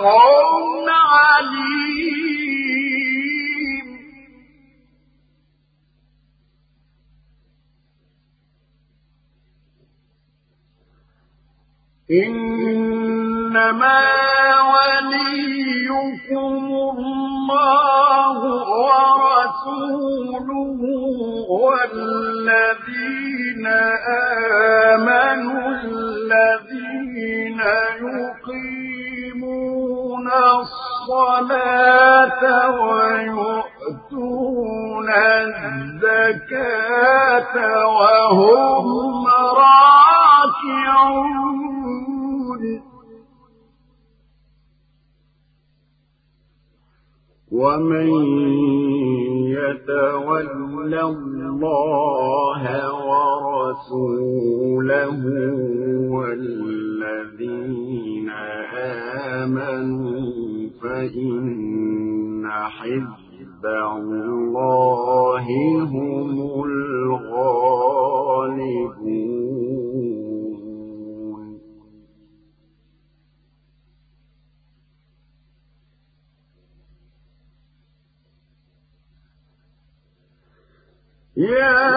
[SPEAKER 1] عليم إنما وليكم الله ورسوله والذين آمنوا الذين يقيمون الصلاة ويؤتون الزكاة وهم راكعون ومن يتول الله ورسوله والذين آمنوا فإن حزب الله هم الغالبون يا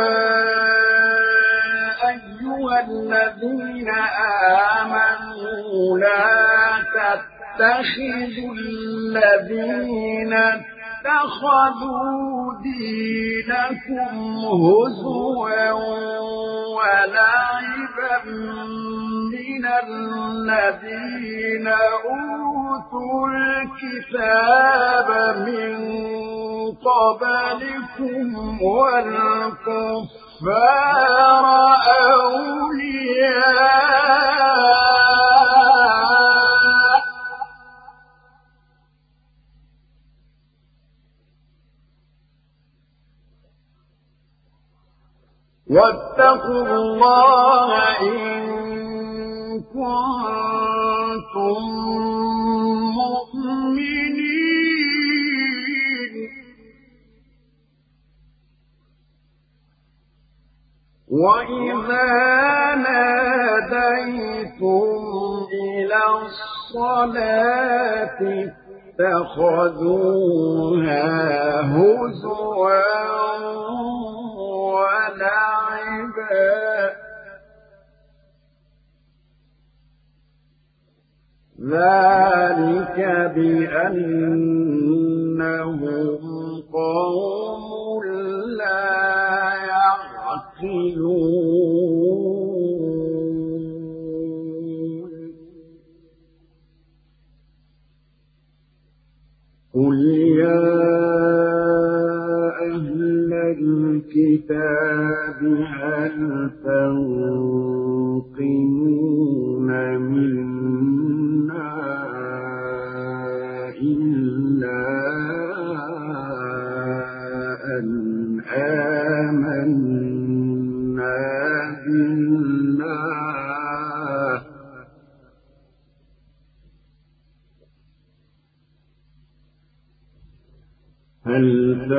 [SPEAKER 1] أيها الذين آمنوا لا تتخذوا الذين اتخذوا دينكم هزوا ولعبا من الذين أوتوا الكتاب من قبلكم والكفار أولياء واتقوا الله إن كنتم مؤمنين وإذا ناديتم إلى الصلاة اتخذوها هزوا ولعبا ذلك بأنهم قوم لا يعقلون قل يا أهل الكتاب هل تنقمون منا إلا أن آمنا بالله هل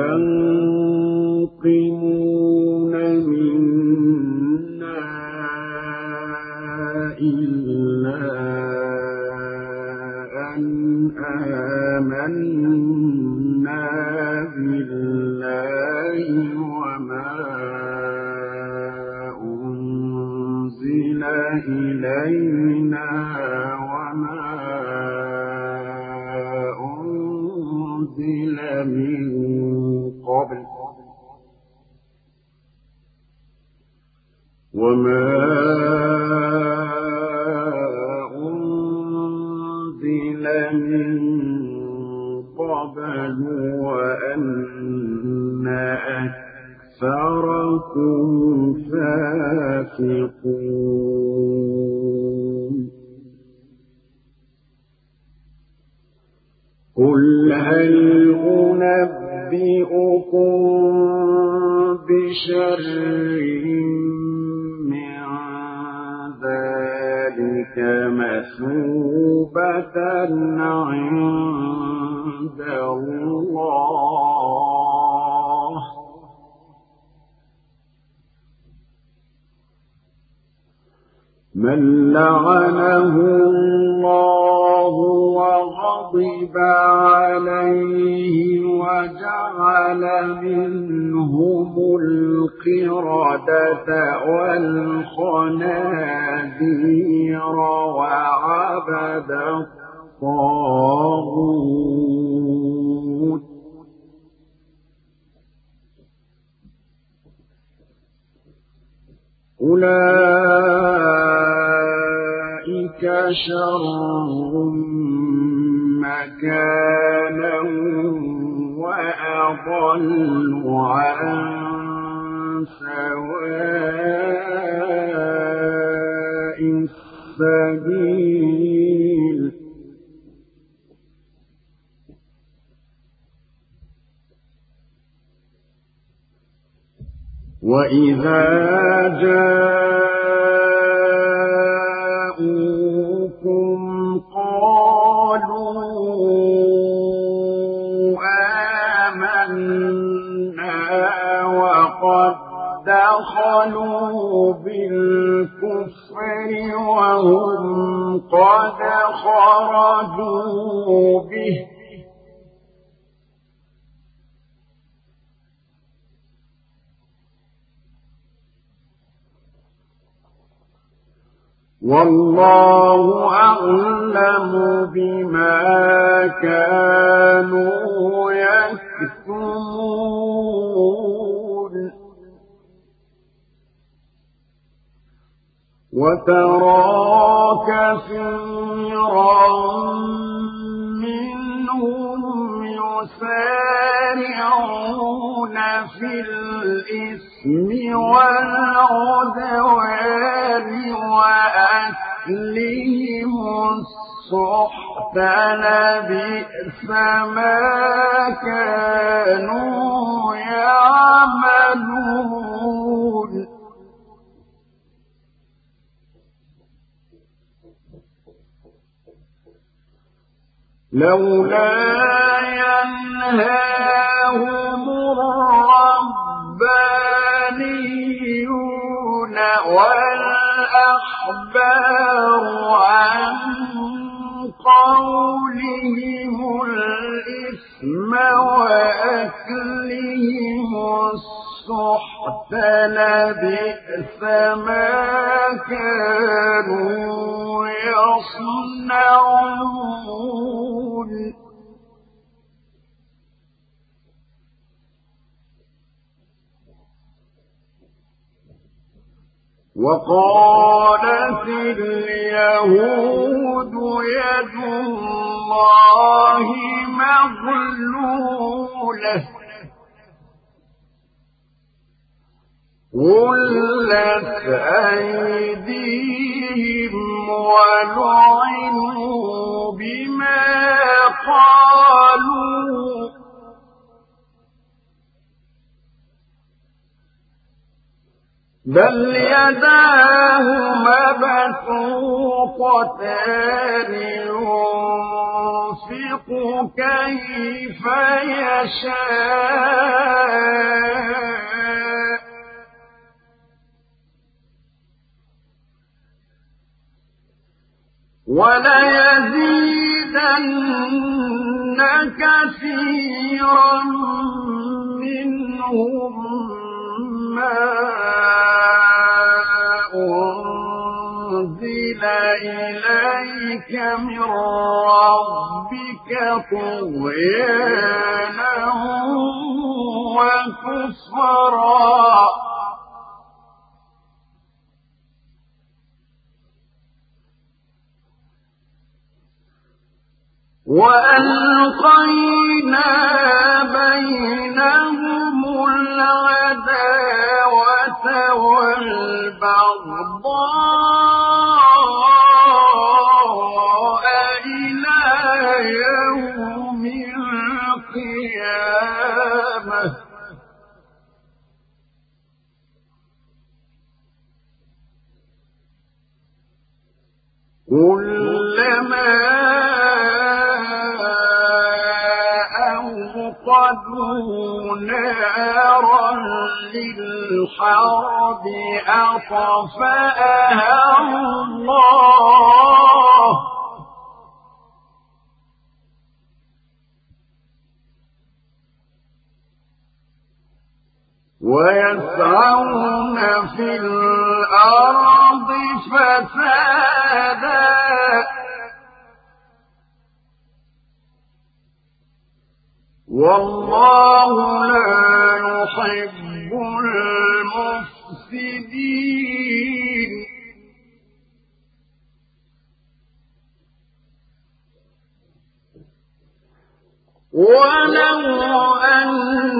[SPEAKER 1] تنقمون منا إلا أن آمنا بالله وما إلينا وما أنزل من قبل وأن أكثركم فاسقون قل هل أنبئكم بشر من ذلك مثوبة عند الله من لعنه الله وغضب عليه وجعل منهم القردة والخنازير وعبد الطاغوت أولئك شر مكانا وأضل عن سواء السبيل وإذا جاءوكم قالوا آمنا وقد دخلوا بالكفر وهم قد خرجوا به والله أعلم بما كانوا يكتمون وترى كثيرا منهم يسارعون في الإثم والعدوان وأكلهم السحت لبئس ما كانوا يعملون لولا ينهاهم الربانيون والأحبار عن قولهم الإثم وأكلهم السحت لبئس ما كانوا يصنعون وقالت اليهود يد الله مغلولة غلت أيديهم ولعنوا بما قالوا بل يداه مبسوطتان ينفق كيف يشاء وليزيدن كثيرا منهم ما أنزل إليك من ربك طغيانا وكفرا وألقينا بينهم العداوة والبغضاء إلى يوم القيامة كلما أوقدوا نارا للحرب أطفأها الله ويسعون في الأرض فسادا والله لا يحب المفسدين ولو أن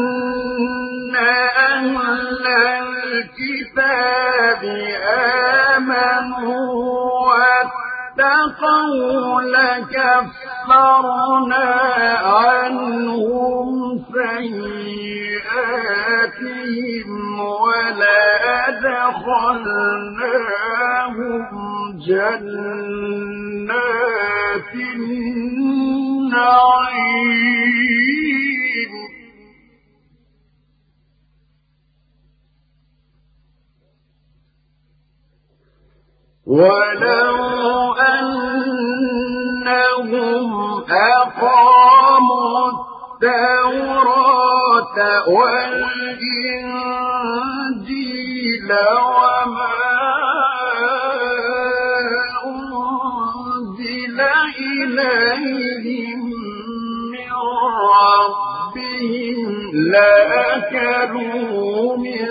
[SPEAKER 1] أهل الكتاب آمنوا واتقوا لكفرنا عنهم سيئاتهم ولأدخلناهم جنات النعيم ولو أنهم أقاموا التوراة والإنجيل وما أنزل إليهم من ربهم لأكلوا من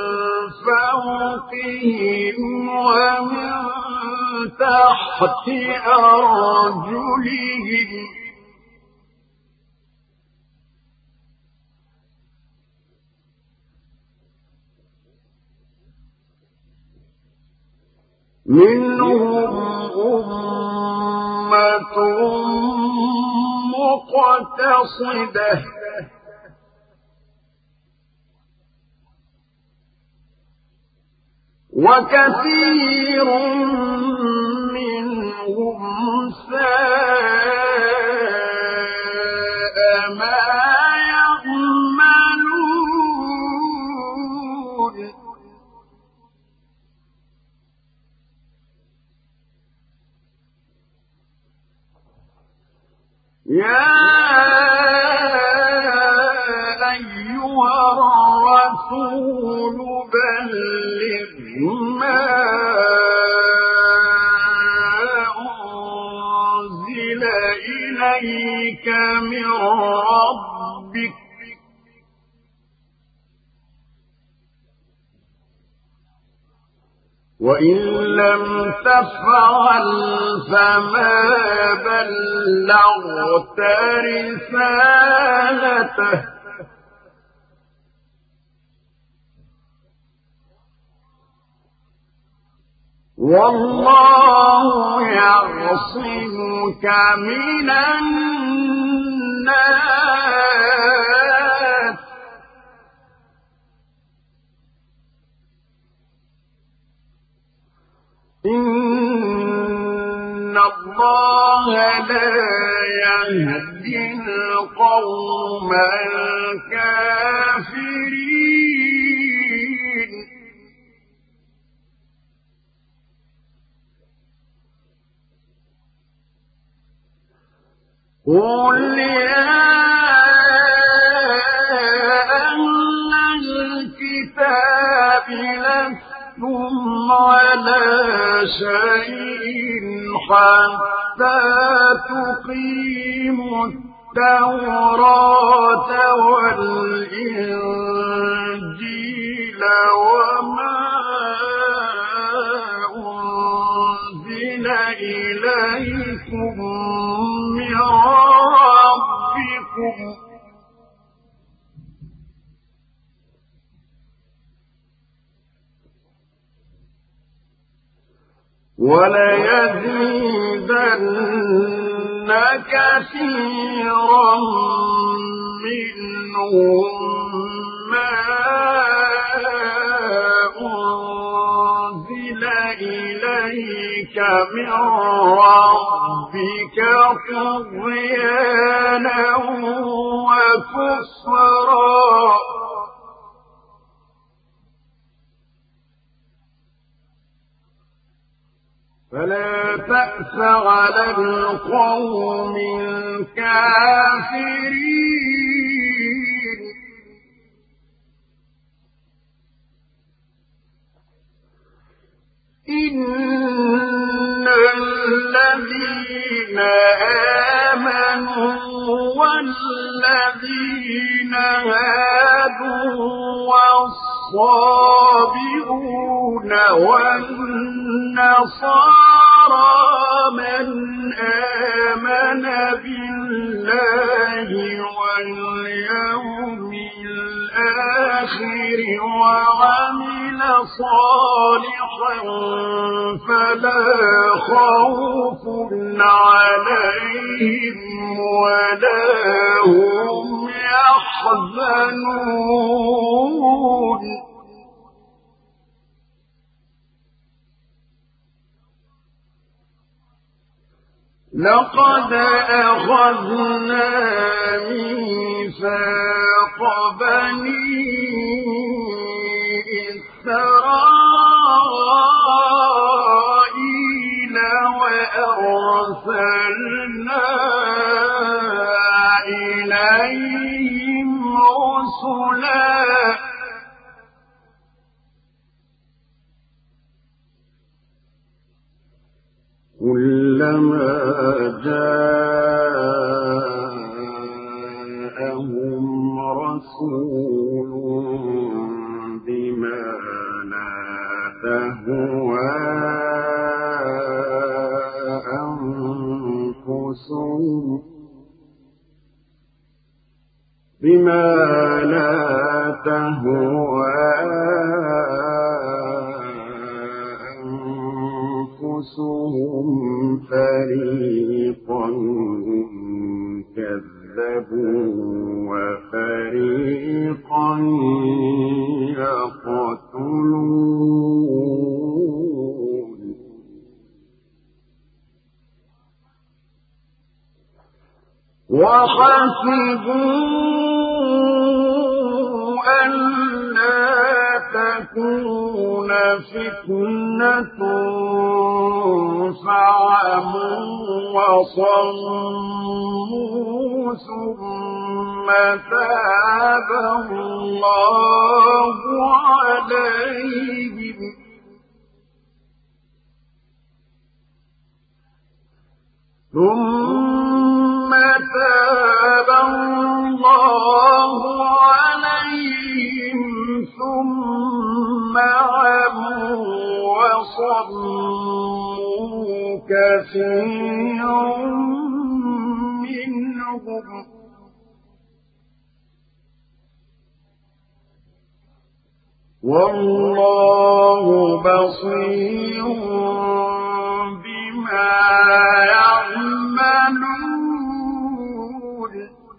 [SPEAKER 1] فوقهم ومن تحت أرجلهم منهم أمة مقتصدة وكثير منهم ساء ما يعملون يا أيها الرسول بلغ ما أنزل إليك من ربك وإن لم تفعل فما بلغت رسالته والله يعصمك من الناس إن الله لا يهدي القوم الكافرين قل يا أهل الكتاب لستم على شيء حتى تقيموا التوراة والإنجيل وما أنزل إليكم من ربكم وليزيدن كثيرا منهم ما أنزل إليك من ربك طغيانا وكفرا فلا تأس على القوم الكافرين إن الذين آمنوا والذين هادوا والصابئون والنصارى من آمن بالله واليوم الآخر وعمل صالحا فلا خوف عليهم ولا هم يحزنون لقد أخذنا ميثاق بني إسرائيل وأرسلنا إليهم رسلا كلما جاءهم رسول بما لا تهوى أنفسهم فريقا كذبوا وفريقا يقتلون وحسبوا ألا تكون فتنة فعموا وصموا ثم تاب الله عليهم ثم تاب الله عليهم ثم عموا وصموا كثير منهم والله بصير بما يعملون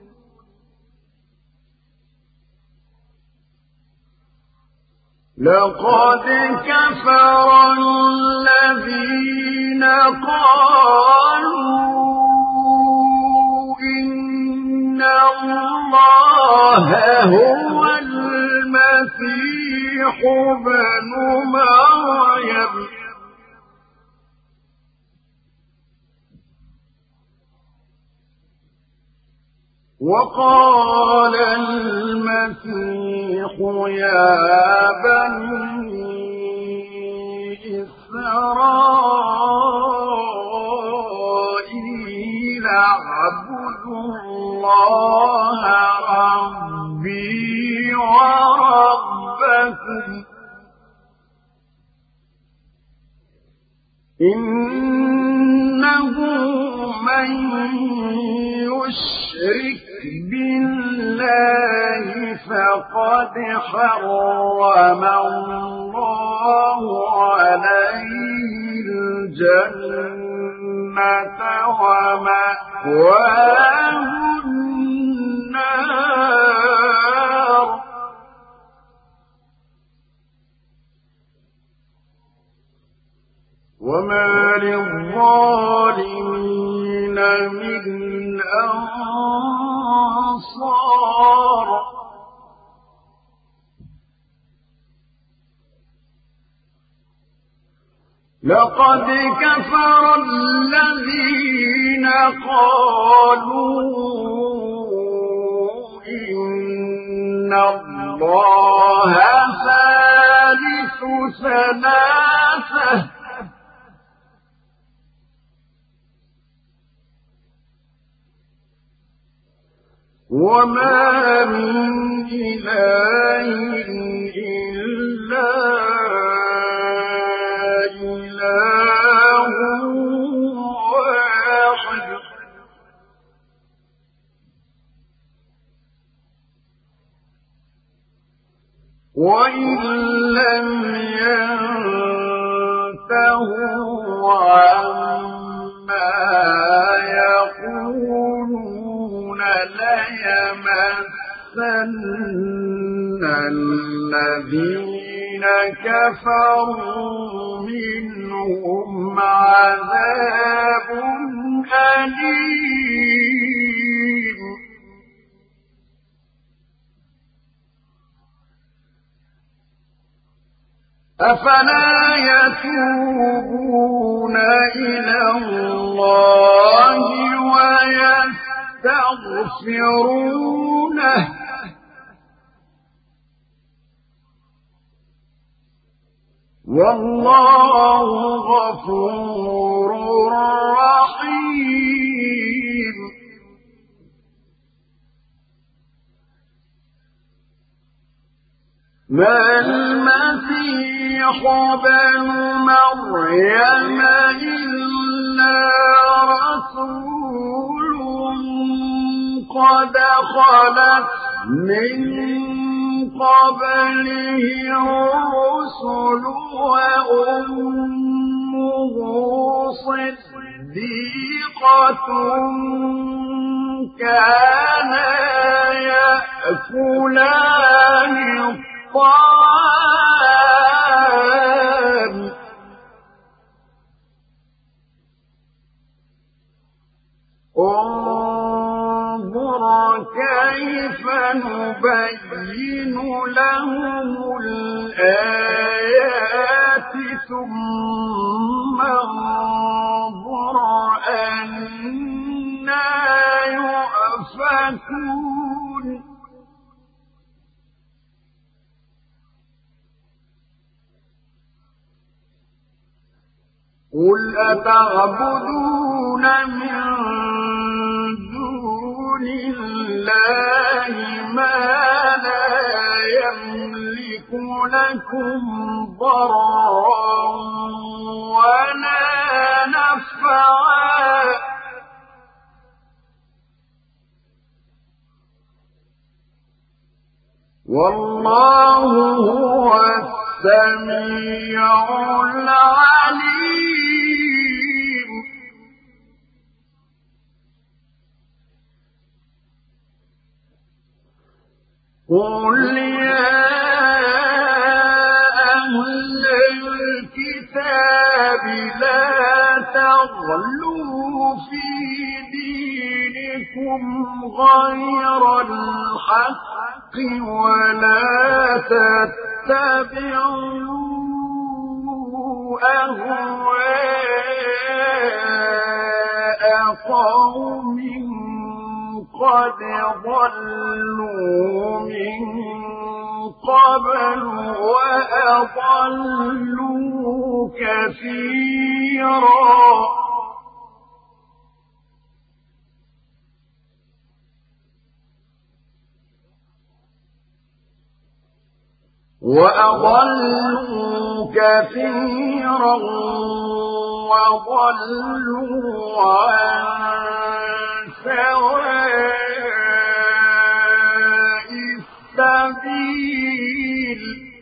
[SPEAKER 1] لقد كفر الذين قالوا إن الله هو المسيح ابن مريم وقال المسيح يا بني إسرائيل إنه من يشرك بالله فقد حرم الله عليه الجنة ومأواه النار وما للظالمين من أنصار لقد كفر الذين قالوا إن الله ثالث ثلاثة وما من إله إلا إله واحد وإن لم ينتهوا عما يقولون ليمسن الذين كفروا منهم عذاب أليم أفلا يتوبون إلى الله ويستغفرونه والله غفور رحيم ما المسيح ابن مريم إلا رسول قد خلت من قبله الرسل وأمه صديقة كانا يأكلان الطعام انظر كيف نبين لهم الآيات ثم انظر أنى يؤفكون قل أتعبدون من دون الله ما لا يملك لكم ضرا ولا نفعا والله هو السميع العليم قل يا أهل الكتاب لا تغلوا في دينكم غير الحق ولا تتبعوا أهواء قوم قد ضلوا من قبل وأضلوا كثيرا وضلوا عن سواء السبيل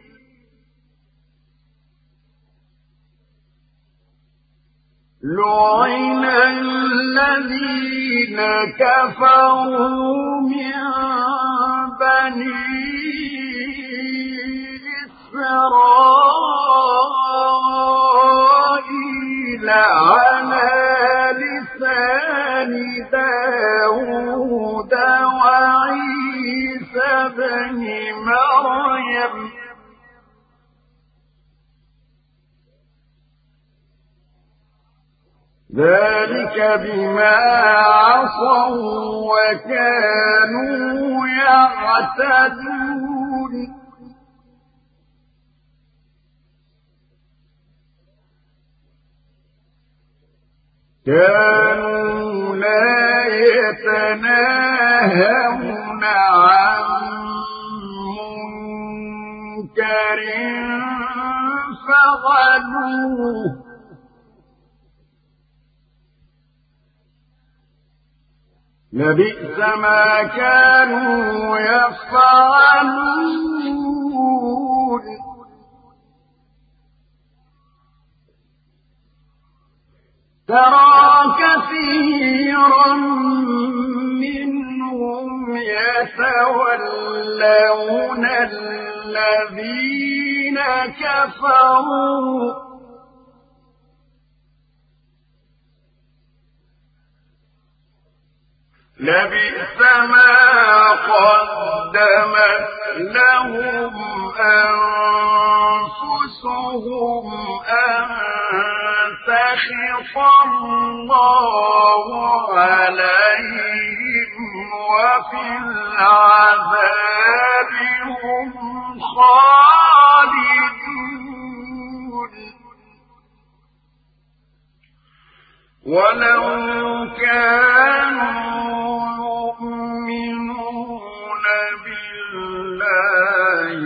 [SPEAKER 1] لعن الذين كفروا من بني إسرائيل على لسان داود وعيسى بن مريم ذلك بما عصوا وكانوا يعتدون كانوا لا يتناهون عن منكر فعلوه لبئس ما كانوا يفعلون ترى كثيرا منهم يتولون الذين كفروا لبئس ما قدمت لهم أنفسهم أن سخط الله عليهم وفي العذاب هم خالدون ولو كانوا يؤمنون بالله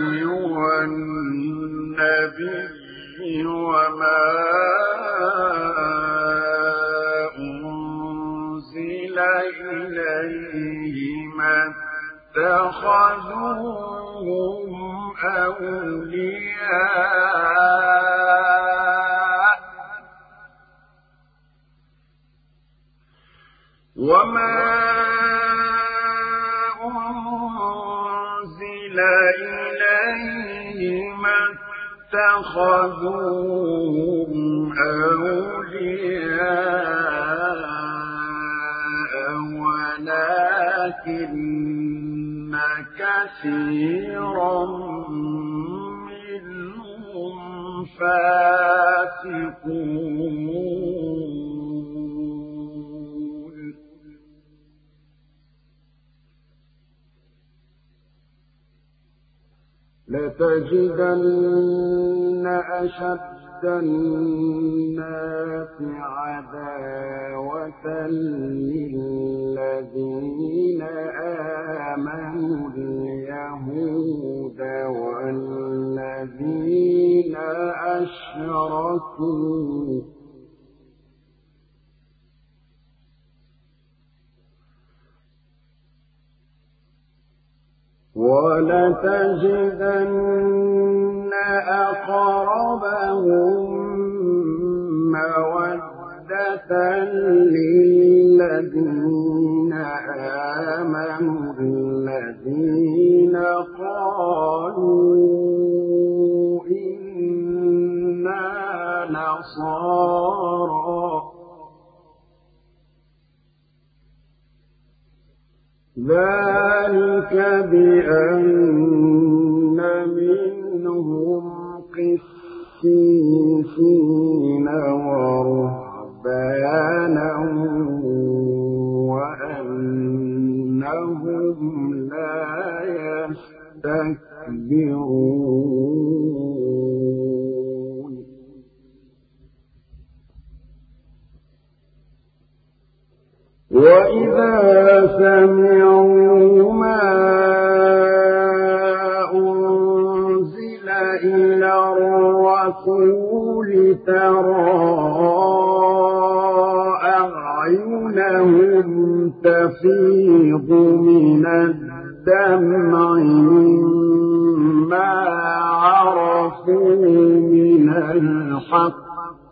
[SPEAKER 1] والنبي وما أنزل إليه ما اتخذوهم أولياء وما أنزل إليه ما اتخذوهم أولياء ولكن كثيرا منهم فاسقون لتجدن أشد الناس عداوة للذين آمنوا اليهود والذين أشركوا ولتجدن أقربهم مودة للذين آمنوا الذين قالوا إنا نصارى ذلك بأن منهم قسيسين ورهبانا وأنهم لا يستكبرون وإذا سمعوا ما أنزل إلى الرسول ترى أعينهم تفيض من الدمع حزنا على ألا يجدون ما ينفقون فبشرهم بمغفرة من ربهم ورزق كريم تحسبونهم تفيض من الدمع مما عرفوا من الحق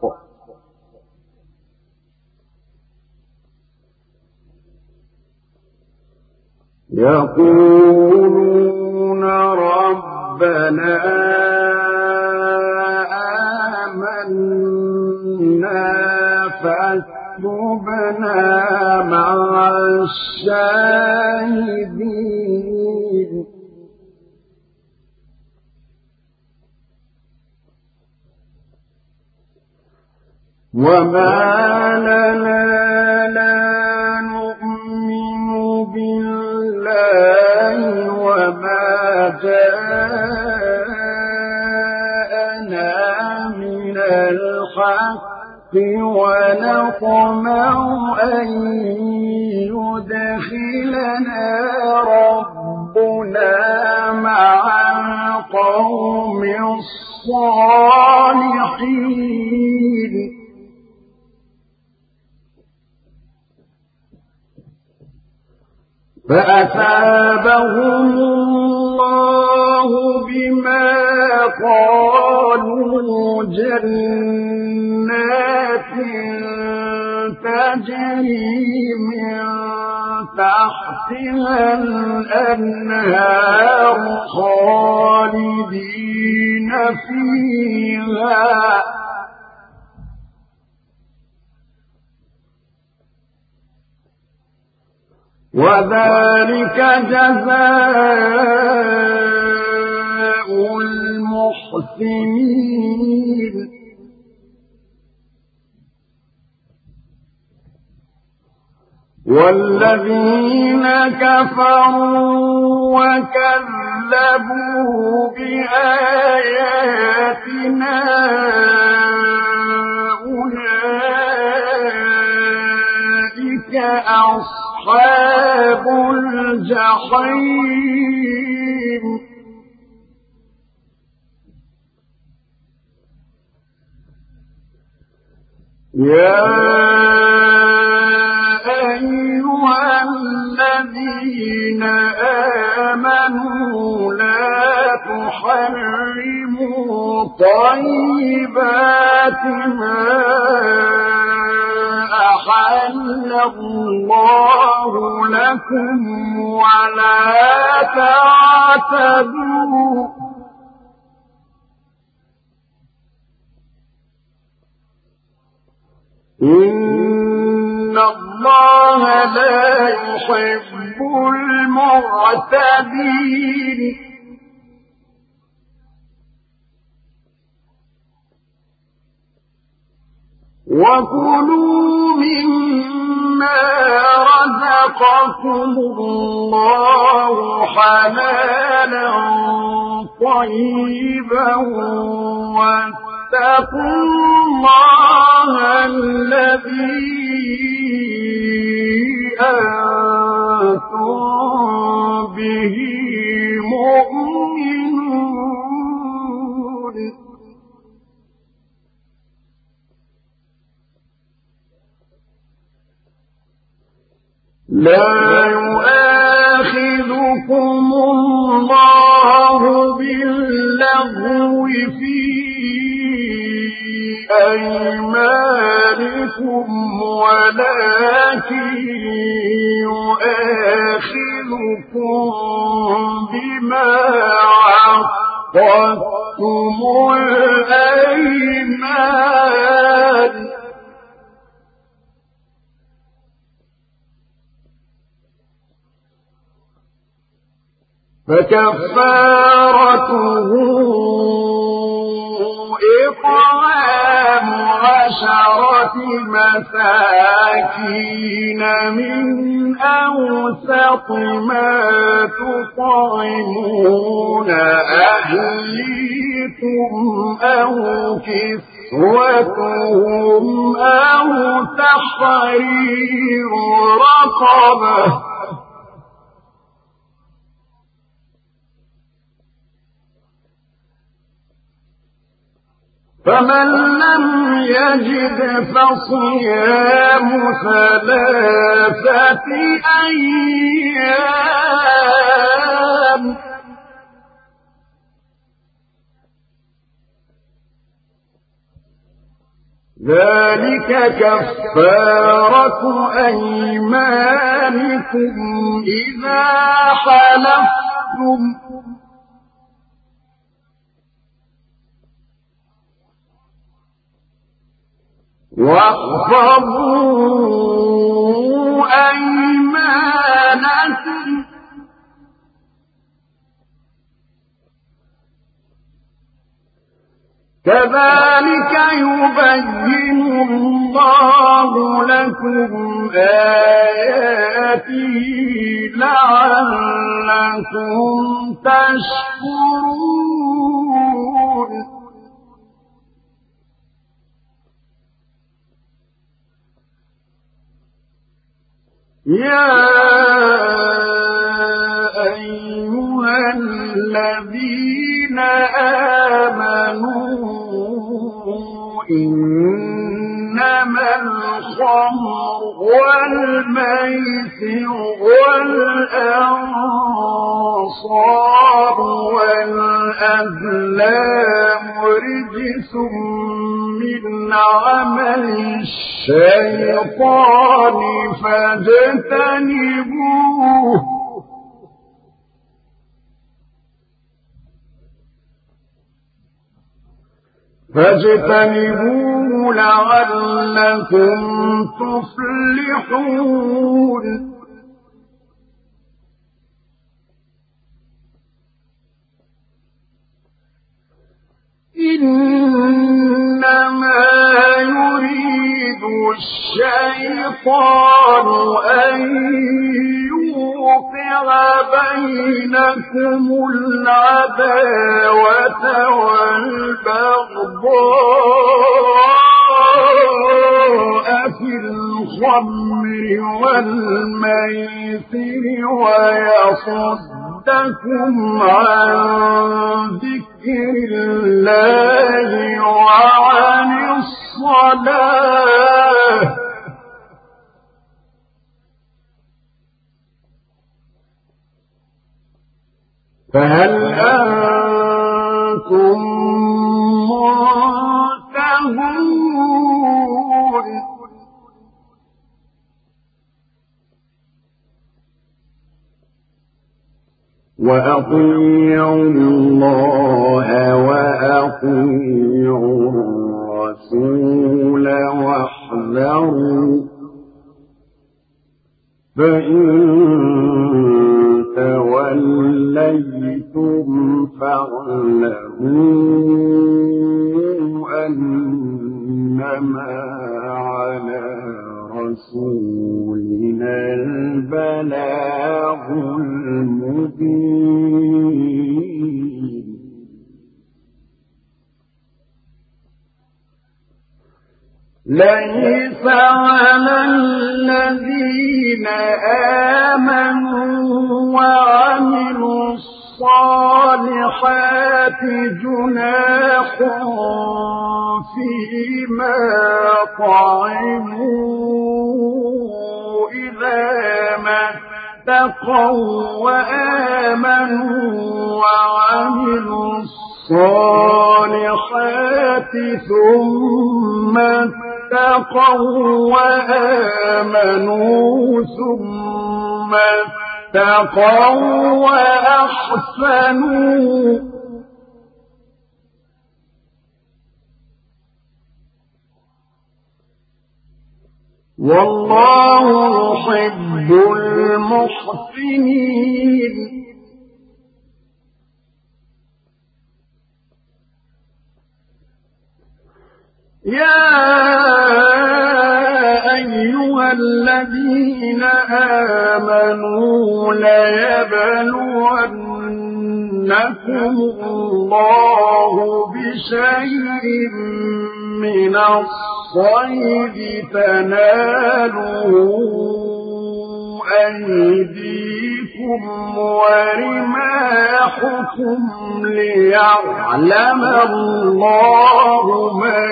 [SPEAKER 1] يقولون ربنا آمنا فاكتبنا مع الشاهدين وما لنا لا نؤمن بالله وما جاءنا من الحق ونطمع أن يدخلنا ربنا مع القوم الصالحين فأثابهم الله بما قالوا جنات تجري من تحتها الأنهار خالدين فيها وذلك جزاء المحسنين والذين كفروا وكذبوا بآياتنا أولئك أصحاب الجحيم يا أيها الذين آمنوا لا تحرموا طيبات ما أحل الله لكم ولا تعتدوا إن الله لا يحب المعتدين وكلوا مما رزقكم الله حلالا طيبا واتقوا الله الذي أنتم به مؤمنون لا يؤاخذكم الله باللغو في أيمانكم ولكن يؤاخذكم بما عقدتم الأيمان فكفارته إطعام 10 مساكين من أوسط ما تطعمون أهليكم أو كسوتهم أو تحرير رقبة فمن لم يجد فصيام 3 أيام ذلك كفارة أيمانكم إذا حلفتم واحفظوا أيمانكم كذلك يبين الله لكم آياته لعلكم تشكرون يا أيها الذين آمنوا إنما الخمر والميسر والأنصاب والأزلام رجس من عمل الشيطان فاجتنبوه لعلكم تفلحون إنما يريد الشيطان أن يوقع بينكم العداوة والبغضاء في الخمر والميسر ويصدكم عن ذكر الله وعن الصلاة فهل أنتم منتهون وأطيعوا الله وأطيعوا الرسول واحذروا فإن توليتم فاعلموا أنما على رسولنا البلاغ المبين ليس على الذين آمنوا وعملوا الصالحات جناح فيما طعموا إذا ما اتقوا وآمنوا وعملوا الصالحات ثم اتقوا وآمنوا ثم اتقوا وأحسنوا والله يحب المحسنين يا أيها الذين آمنوا ليبلونكم الله بشيء من الصيد تناله أيديكم بأيديكم ورماحكم ليعلم الله من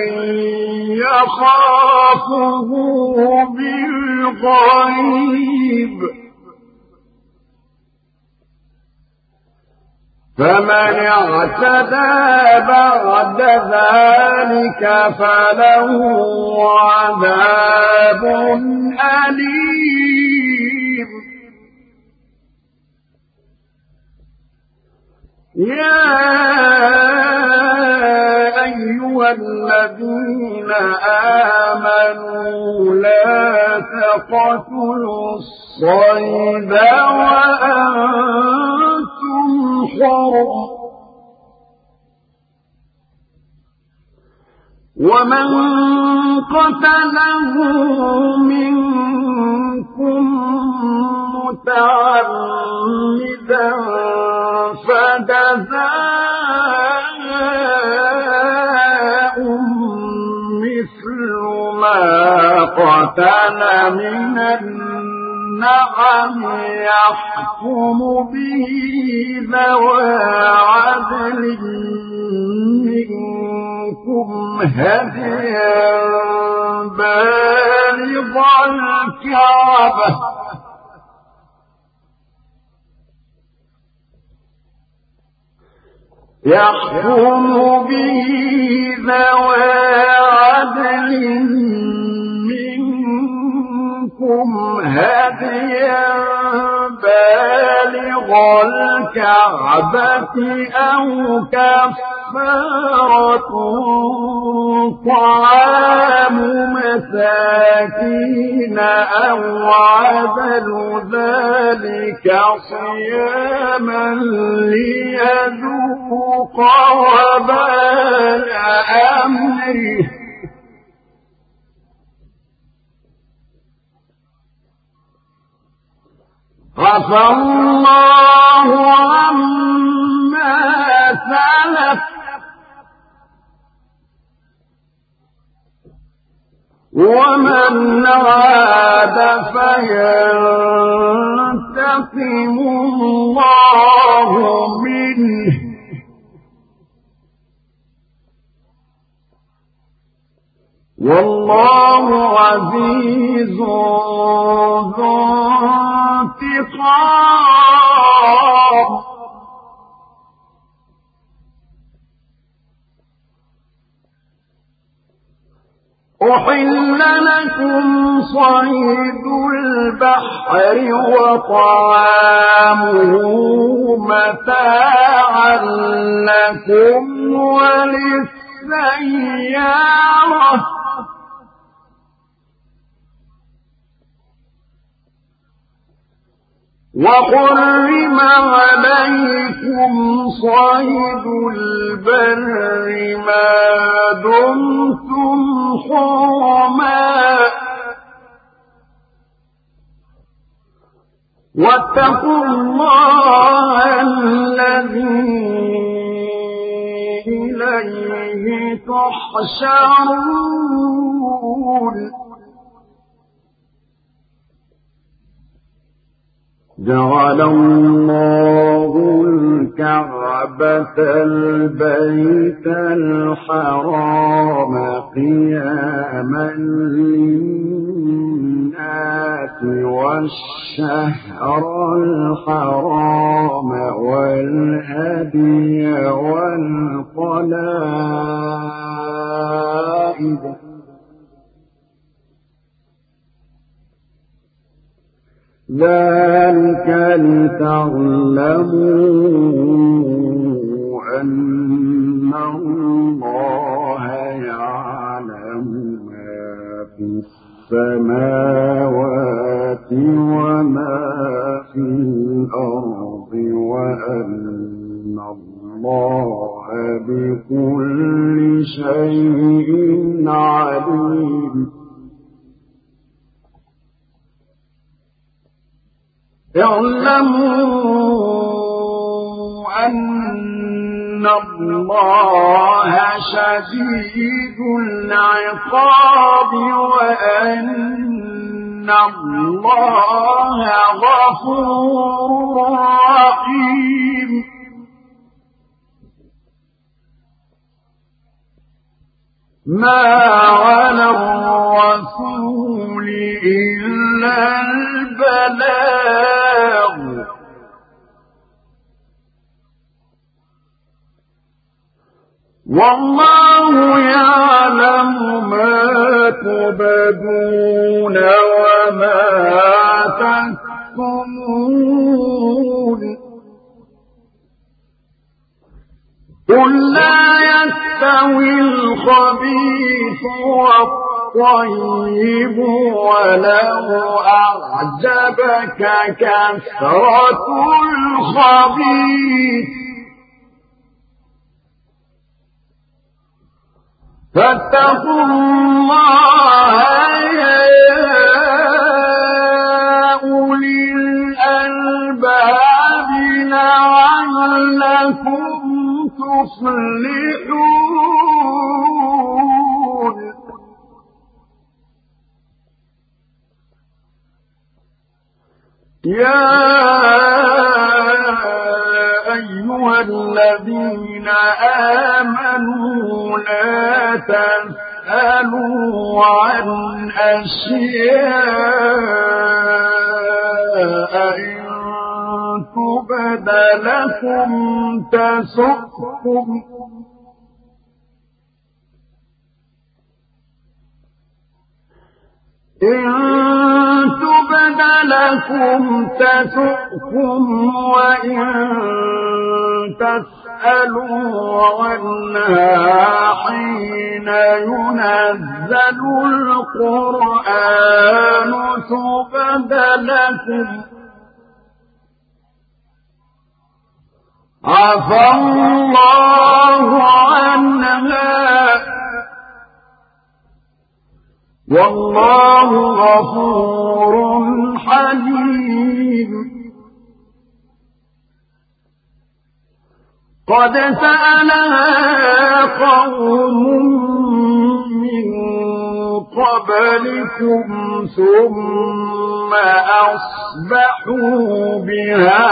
[SPEAKER 1] يخافه بالغيب فمن اعتدى بعد ذلك فله عذاب أليم يا أيها الذين آمنوا لا تقتلوا الصيد وأنتم حرم ومن قتله منكم متعمدا فجزاء مثل ما قتل من النعم يحكم به ذوى عدل منكم هديا بالغ الكعبة يحكم به ذوى عدل منكم هديا بالغ الكعبة أو كفارة طعام مساكين أو عدل ذلك صياما ليذوق وبال أمره عفى الله عما سلف ومن عاد فينتقم الله منه والله عزيز ذو انتقام أحل لكم صيد البحر وطعامه متاعا لكم وللسيارة وحرم عليكم صيد البر ما دمتم حرما واتقوا الله الذي إليه تحشرون جعل الله الكعبة البيت الحرام قياما للناس والشهر الحرام والهدي والقلائد ذلك لتعلموا أن الله يعلم ما في السماوات وما في الأرض وأن الله بكل شيء عليم اعلموا أن الله شديد العقاب وأن الله غفور رحيم ما على الرسول إلا البلاغ والله يعلم ما تبدون وما تكتمون قل لا يستوي الخبيث والطيب ولو أعجبك كثرة الخبيث فاتقوا الله يا أولي الألباب لعلكم تفلحون يا أيها الذين آمنوا لا تسألوا عن أشياء إن تبد لكم تسؤكم إن تبد لكم تسؤكم وإن تسألوا عنها حين ينزل القرآن تبد لكم عفى الله عنها والله غفور حليم قد سألها قوم من قبلكم ثم أصبحوا بها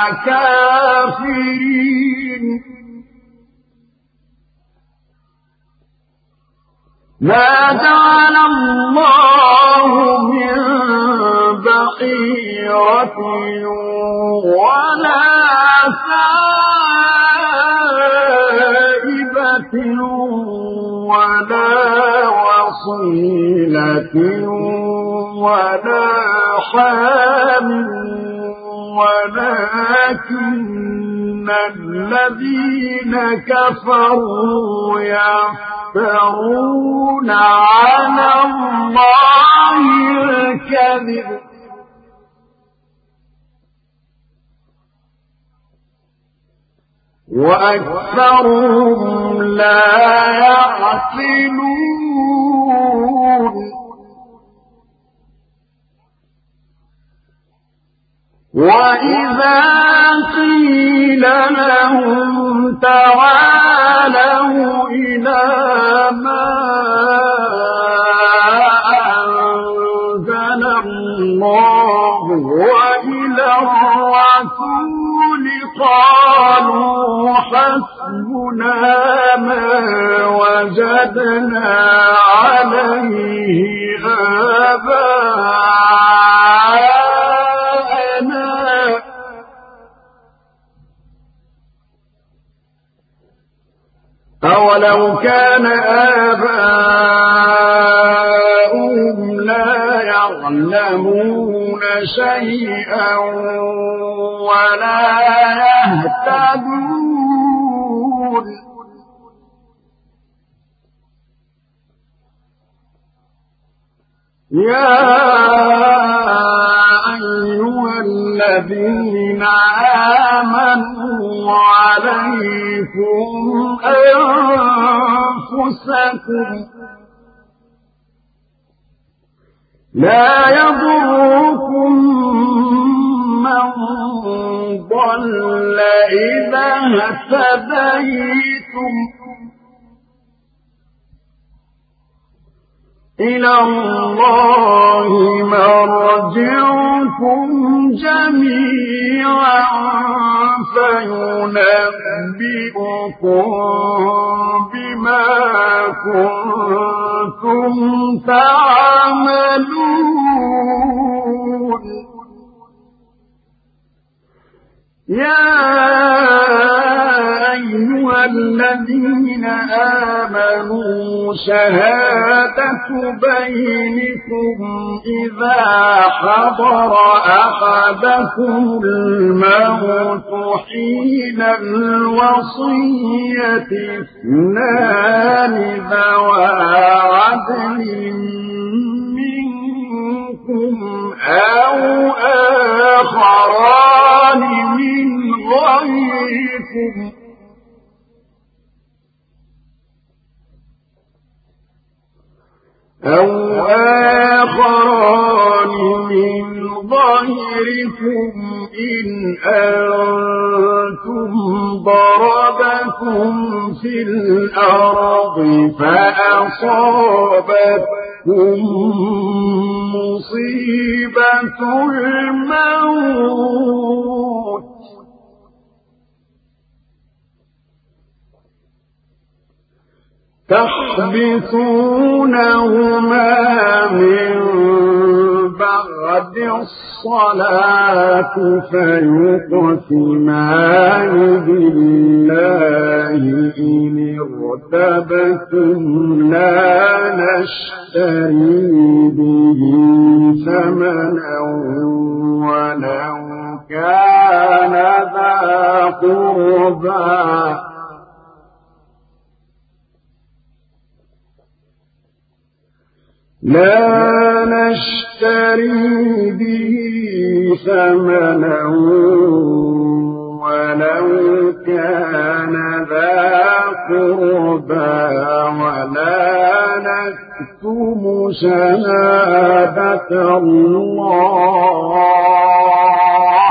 [SPEAKER 1] كافرين ما جعل الله من بحيرة ولا سائبة ولا وصيلة ولا حام ولكن الذين كفروا يفترون على الله الكذب وأكثرهم لا يعقلون وإذا قيل لهم تعالوا إلى ما أنزل الله وإلى الرسول قالوا حسبنا ما وجدنا عليه آباءنا أولو كان آباؤهم لا يعلمون شيئا ولا يهتدون يا أيها الذين آمنوا عليكم أنفسكم لا يضركم من ضل إذا اهتديتم إلى الله ينبئكم بما كنتم تعملون يا أيها الذين آمنوا شهادة بينكم إذا حضر أحدكم الموت حين الوصية اثنان ذوى عدل منكم أو آخران من غيركم إن أنتم ضربتم في الأرض فأصابتكم مصيبة الموت تحبسونهما من بعد الصلاة فيقسمان بالله إن ارتبتم لا نشتري به ثمنا ولو كان ذا قربى لا نشتري به ثمنا ولو كان ذا قربى ولا نكتم شهادة الله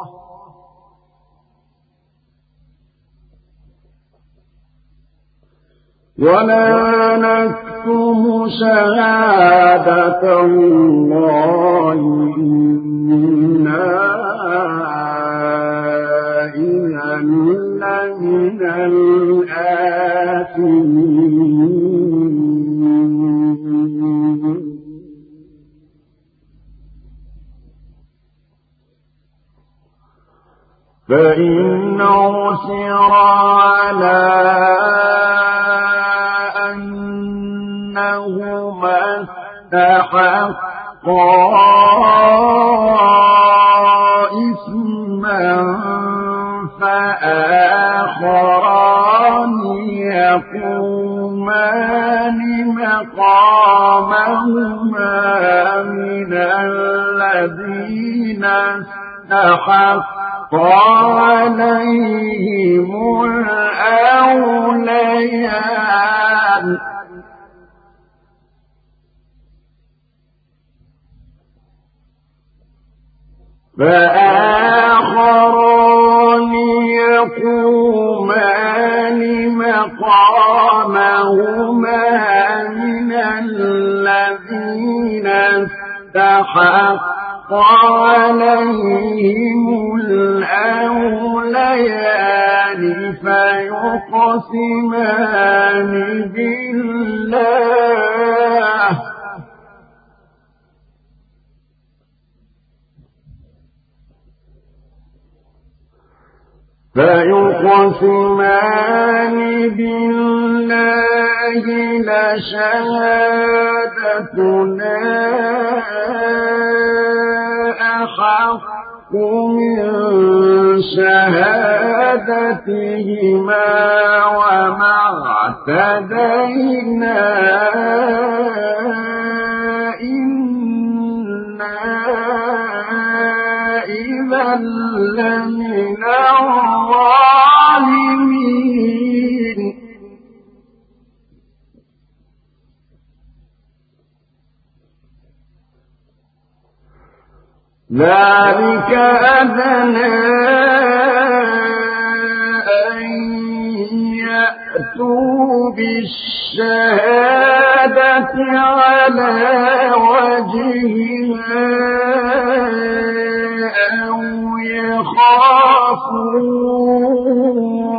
[SPEAKER 1] شهادة الله إنا إذا لمن الآثمين فإن عثر على أنهما استحقا إثما فآخران يقومان مقامهما من الذين استحق عليهم الأوليان فآخران يقومان مقامهما من الذين استحق عليهم الأوليان فيقسمان بالله لشهادتنا أحق من شهادتهما وما اعتدينا إنا إذا لمن الظالمين ذلك أدنى أن يأتوا بالشهادة على وجهها أو يخافوا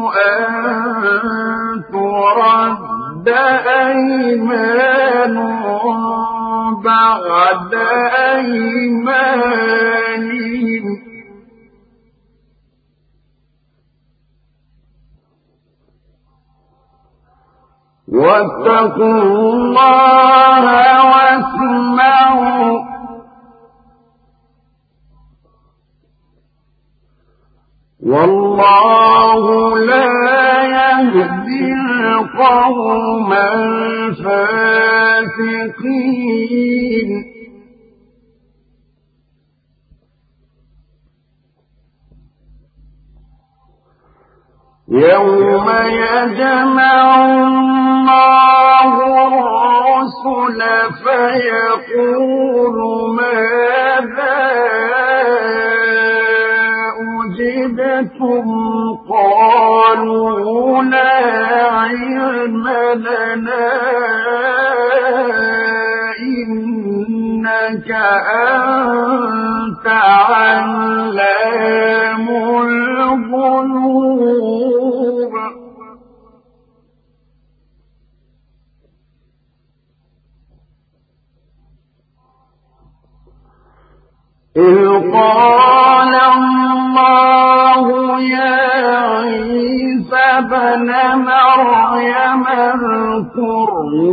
[SPEAKER 1] أيمانهم واتقوا الله واسمعوا والله لا يهدي القوم الفاسقين يوم يجمع الله الرسل فيقول ماذا أجبتم قالوا لا علم لنا إنك أنت علام الغيوب إذ قال الله يا عيسى ابن مريم اذكر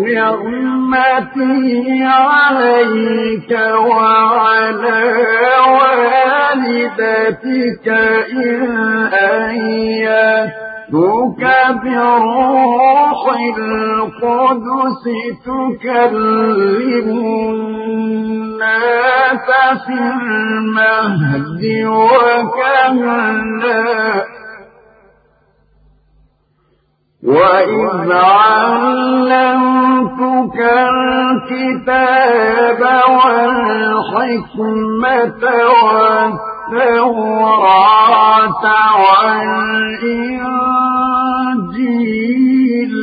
[SPEAKER 1] نعمتي عليك وعلى والدتك إذ أيدتك بروح القدس تكلم الناس في المهد وكهلا وإذ علمتك الكتاب والحكمة والتوراة والإنجيل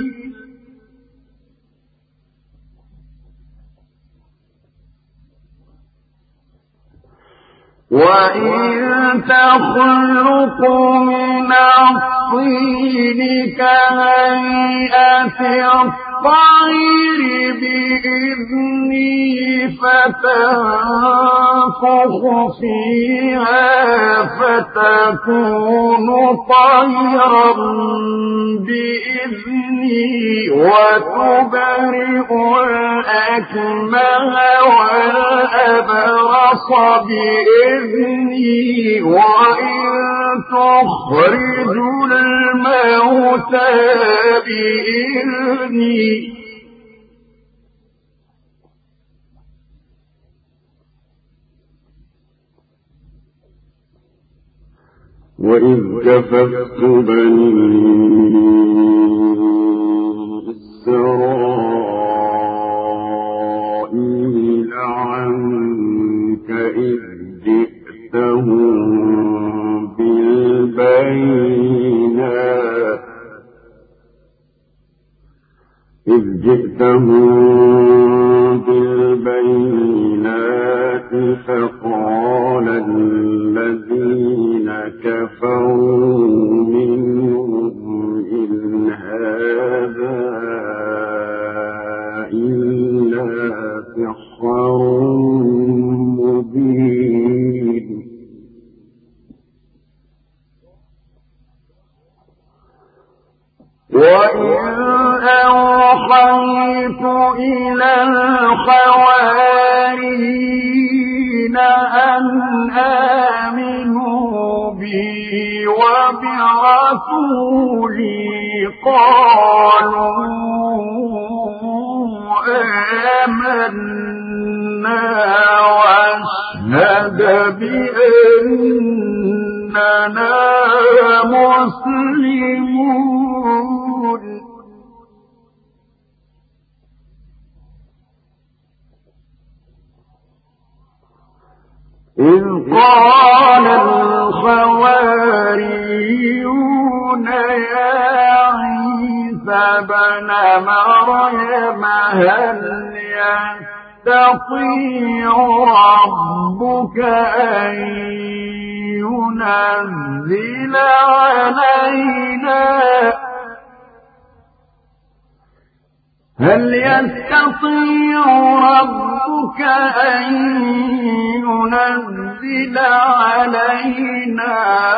[SPEAKER 1] وإن تخلق من الطين كهيئة الطير بإذني فتنفخ فيها فتكون طيرا بإذني وتبرئ الأكمه والأبرص بإذني وإن تخرج الموتى بإذني وإذ كففت بني إسرائيل عنك إذ جئتهم بالبينات فقال الذين كفروا منهم إن هذا إلا سحر مبين وإن أوحيت إلى الحواريين أن آمنوا بي وبرسولي قالوا آمنا واشهد بأننا مسلمون إذ قال الحواريون يا عيسى ابن مريم هل يستطيع ربك أن ينزل علينا هل يستطيع ربك ربك أن ينزل علينا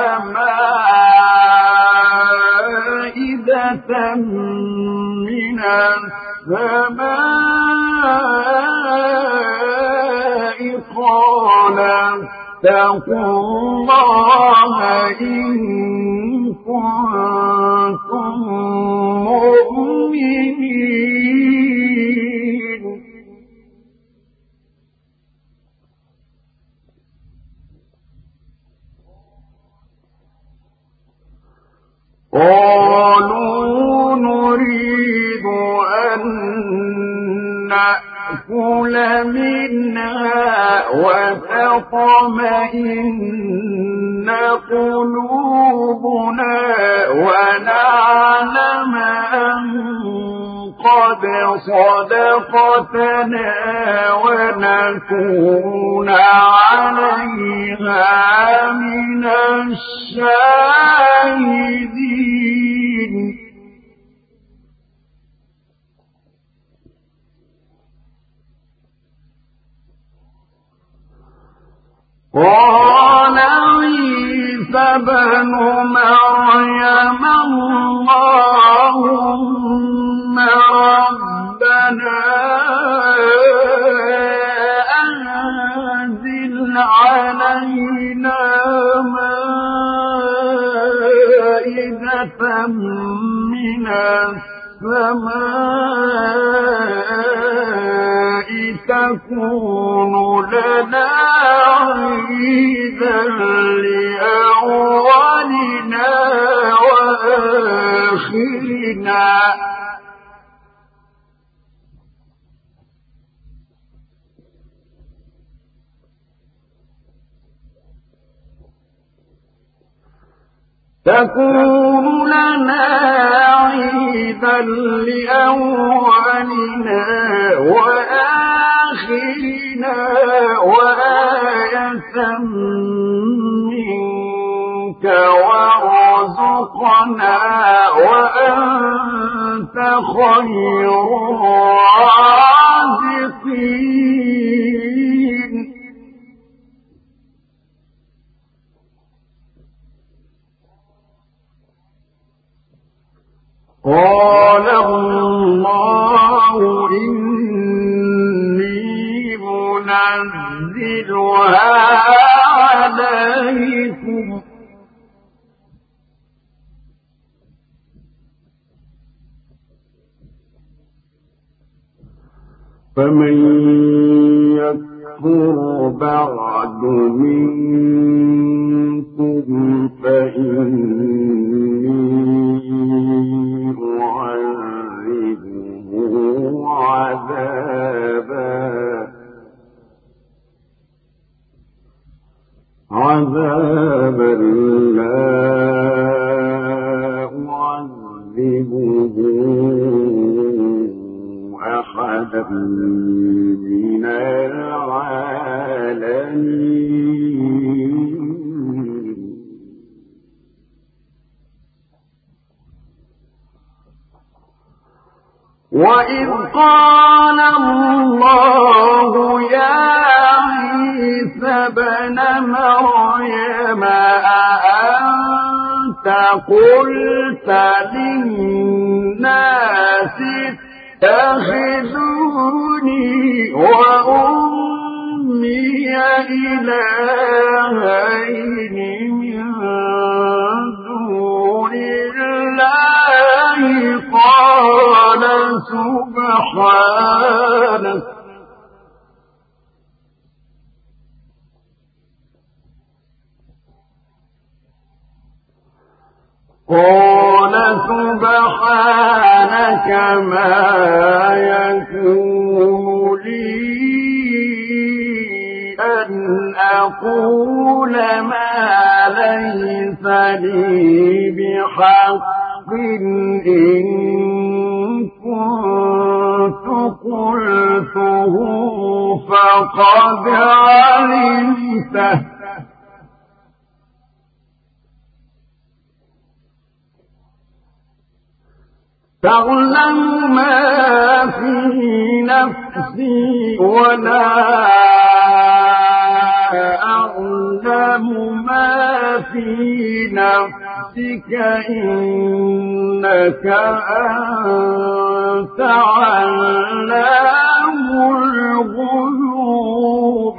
[SPEAKER 1] مائدة من السماء قال اتقوا الله إن كنتم مؤمنين قالوا نريد أن نأكل منها وتطمئن قلوبنا ونعلم أن قد صدقتنا ونكون عليها من الشاهدين قال عيسى ابن مريم اللهم ربنا أنزل علينا مائدة من السماء تكون لنا عيدا لأولنا وآخرنا تكون لنا عيدا لأولنا وآخرنا وآية منك وارزقنا وأنت خير الرازقين قال الله إني منزلها عليكم فمن يكفر بعد منكم فإني أعذبه عذابا لا أعذبه أحدا من العالمين وإذ قال الله يا عيسى ابن مريم أأنت قلت للناس اتخذوني وأمي إلهين من دون الله قال سبحانك ما يكون لي أن أقول ما ليس لي بحق إن كنت قلته فقد علمته تعلم ما في نفسي ولا أعلم ما في نفسك إنك أنت علام الغيوب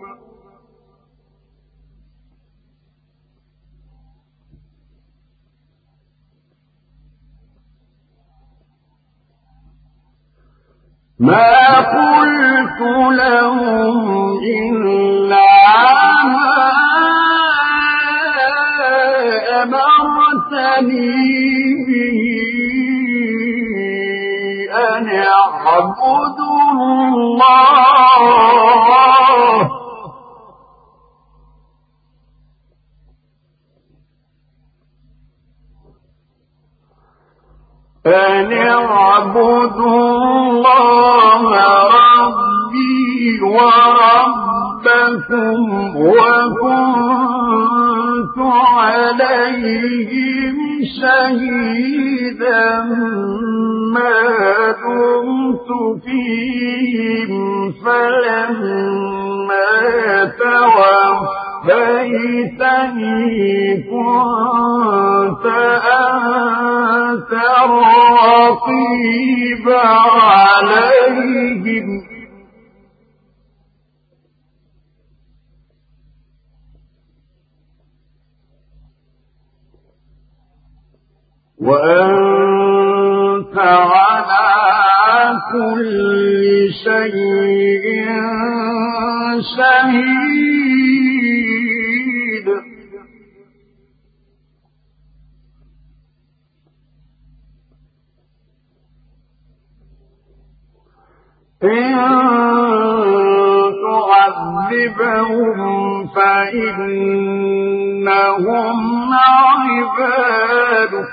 [SPEAKER 1] ما قلت لهم إلا ما أمرتني به أن اعبدوا الله أن اعبدوا الله ربي وربكم وكنت عليهم شهيدا ما دمت فيهم فلما توفيتني كنت أنت الرقيب عليهم وأنت على كل شيء شهيد إن تعذبهم فإنهم عبادك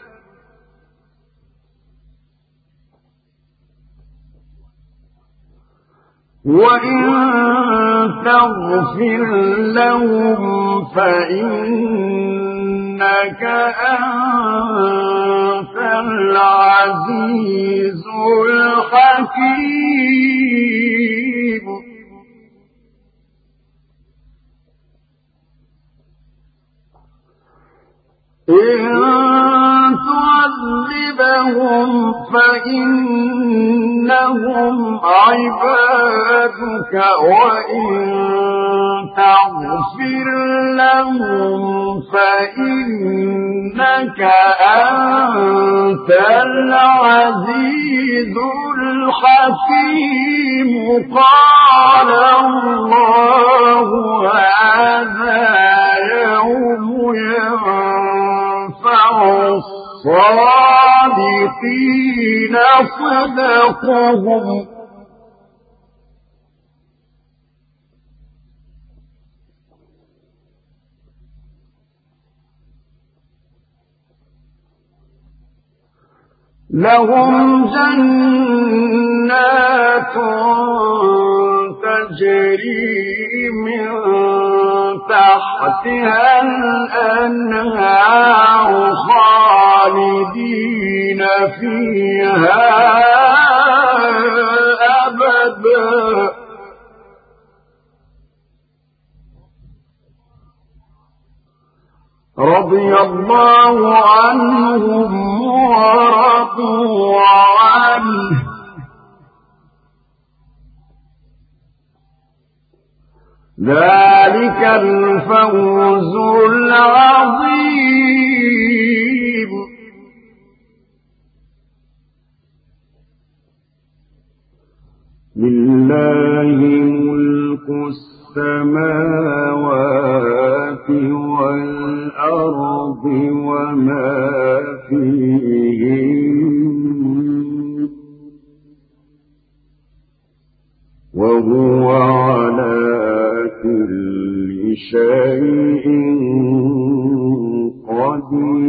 [SPEAKER 1] وإن تغفر لهم فإنك أنت العزيز الحكيم إن تعذبهم فإنهم عبادك وإن تغفر لهم فإنك أنت العزيز الحكيم قال الله هذا يوم ينفع الصادقين صدقهم لهم جنات تجري من تحتها الأنهار خالدين فيها أبدا رضي الله عنهم ورضوا عنه ذلك الفوز العظيم لله ملك السماوات والأرض وما فيهن وهو على كل شيء قدير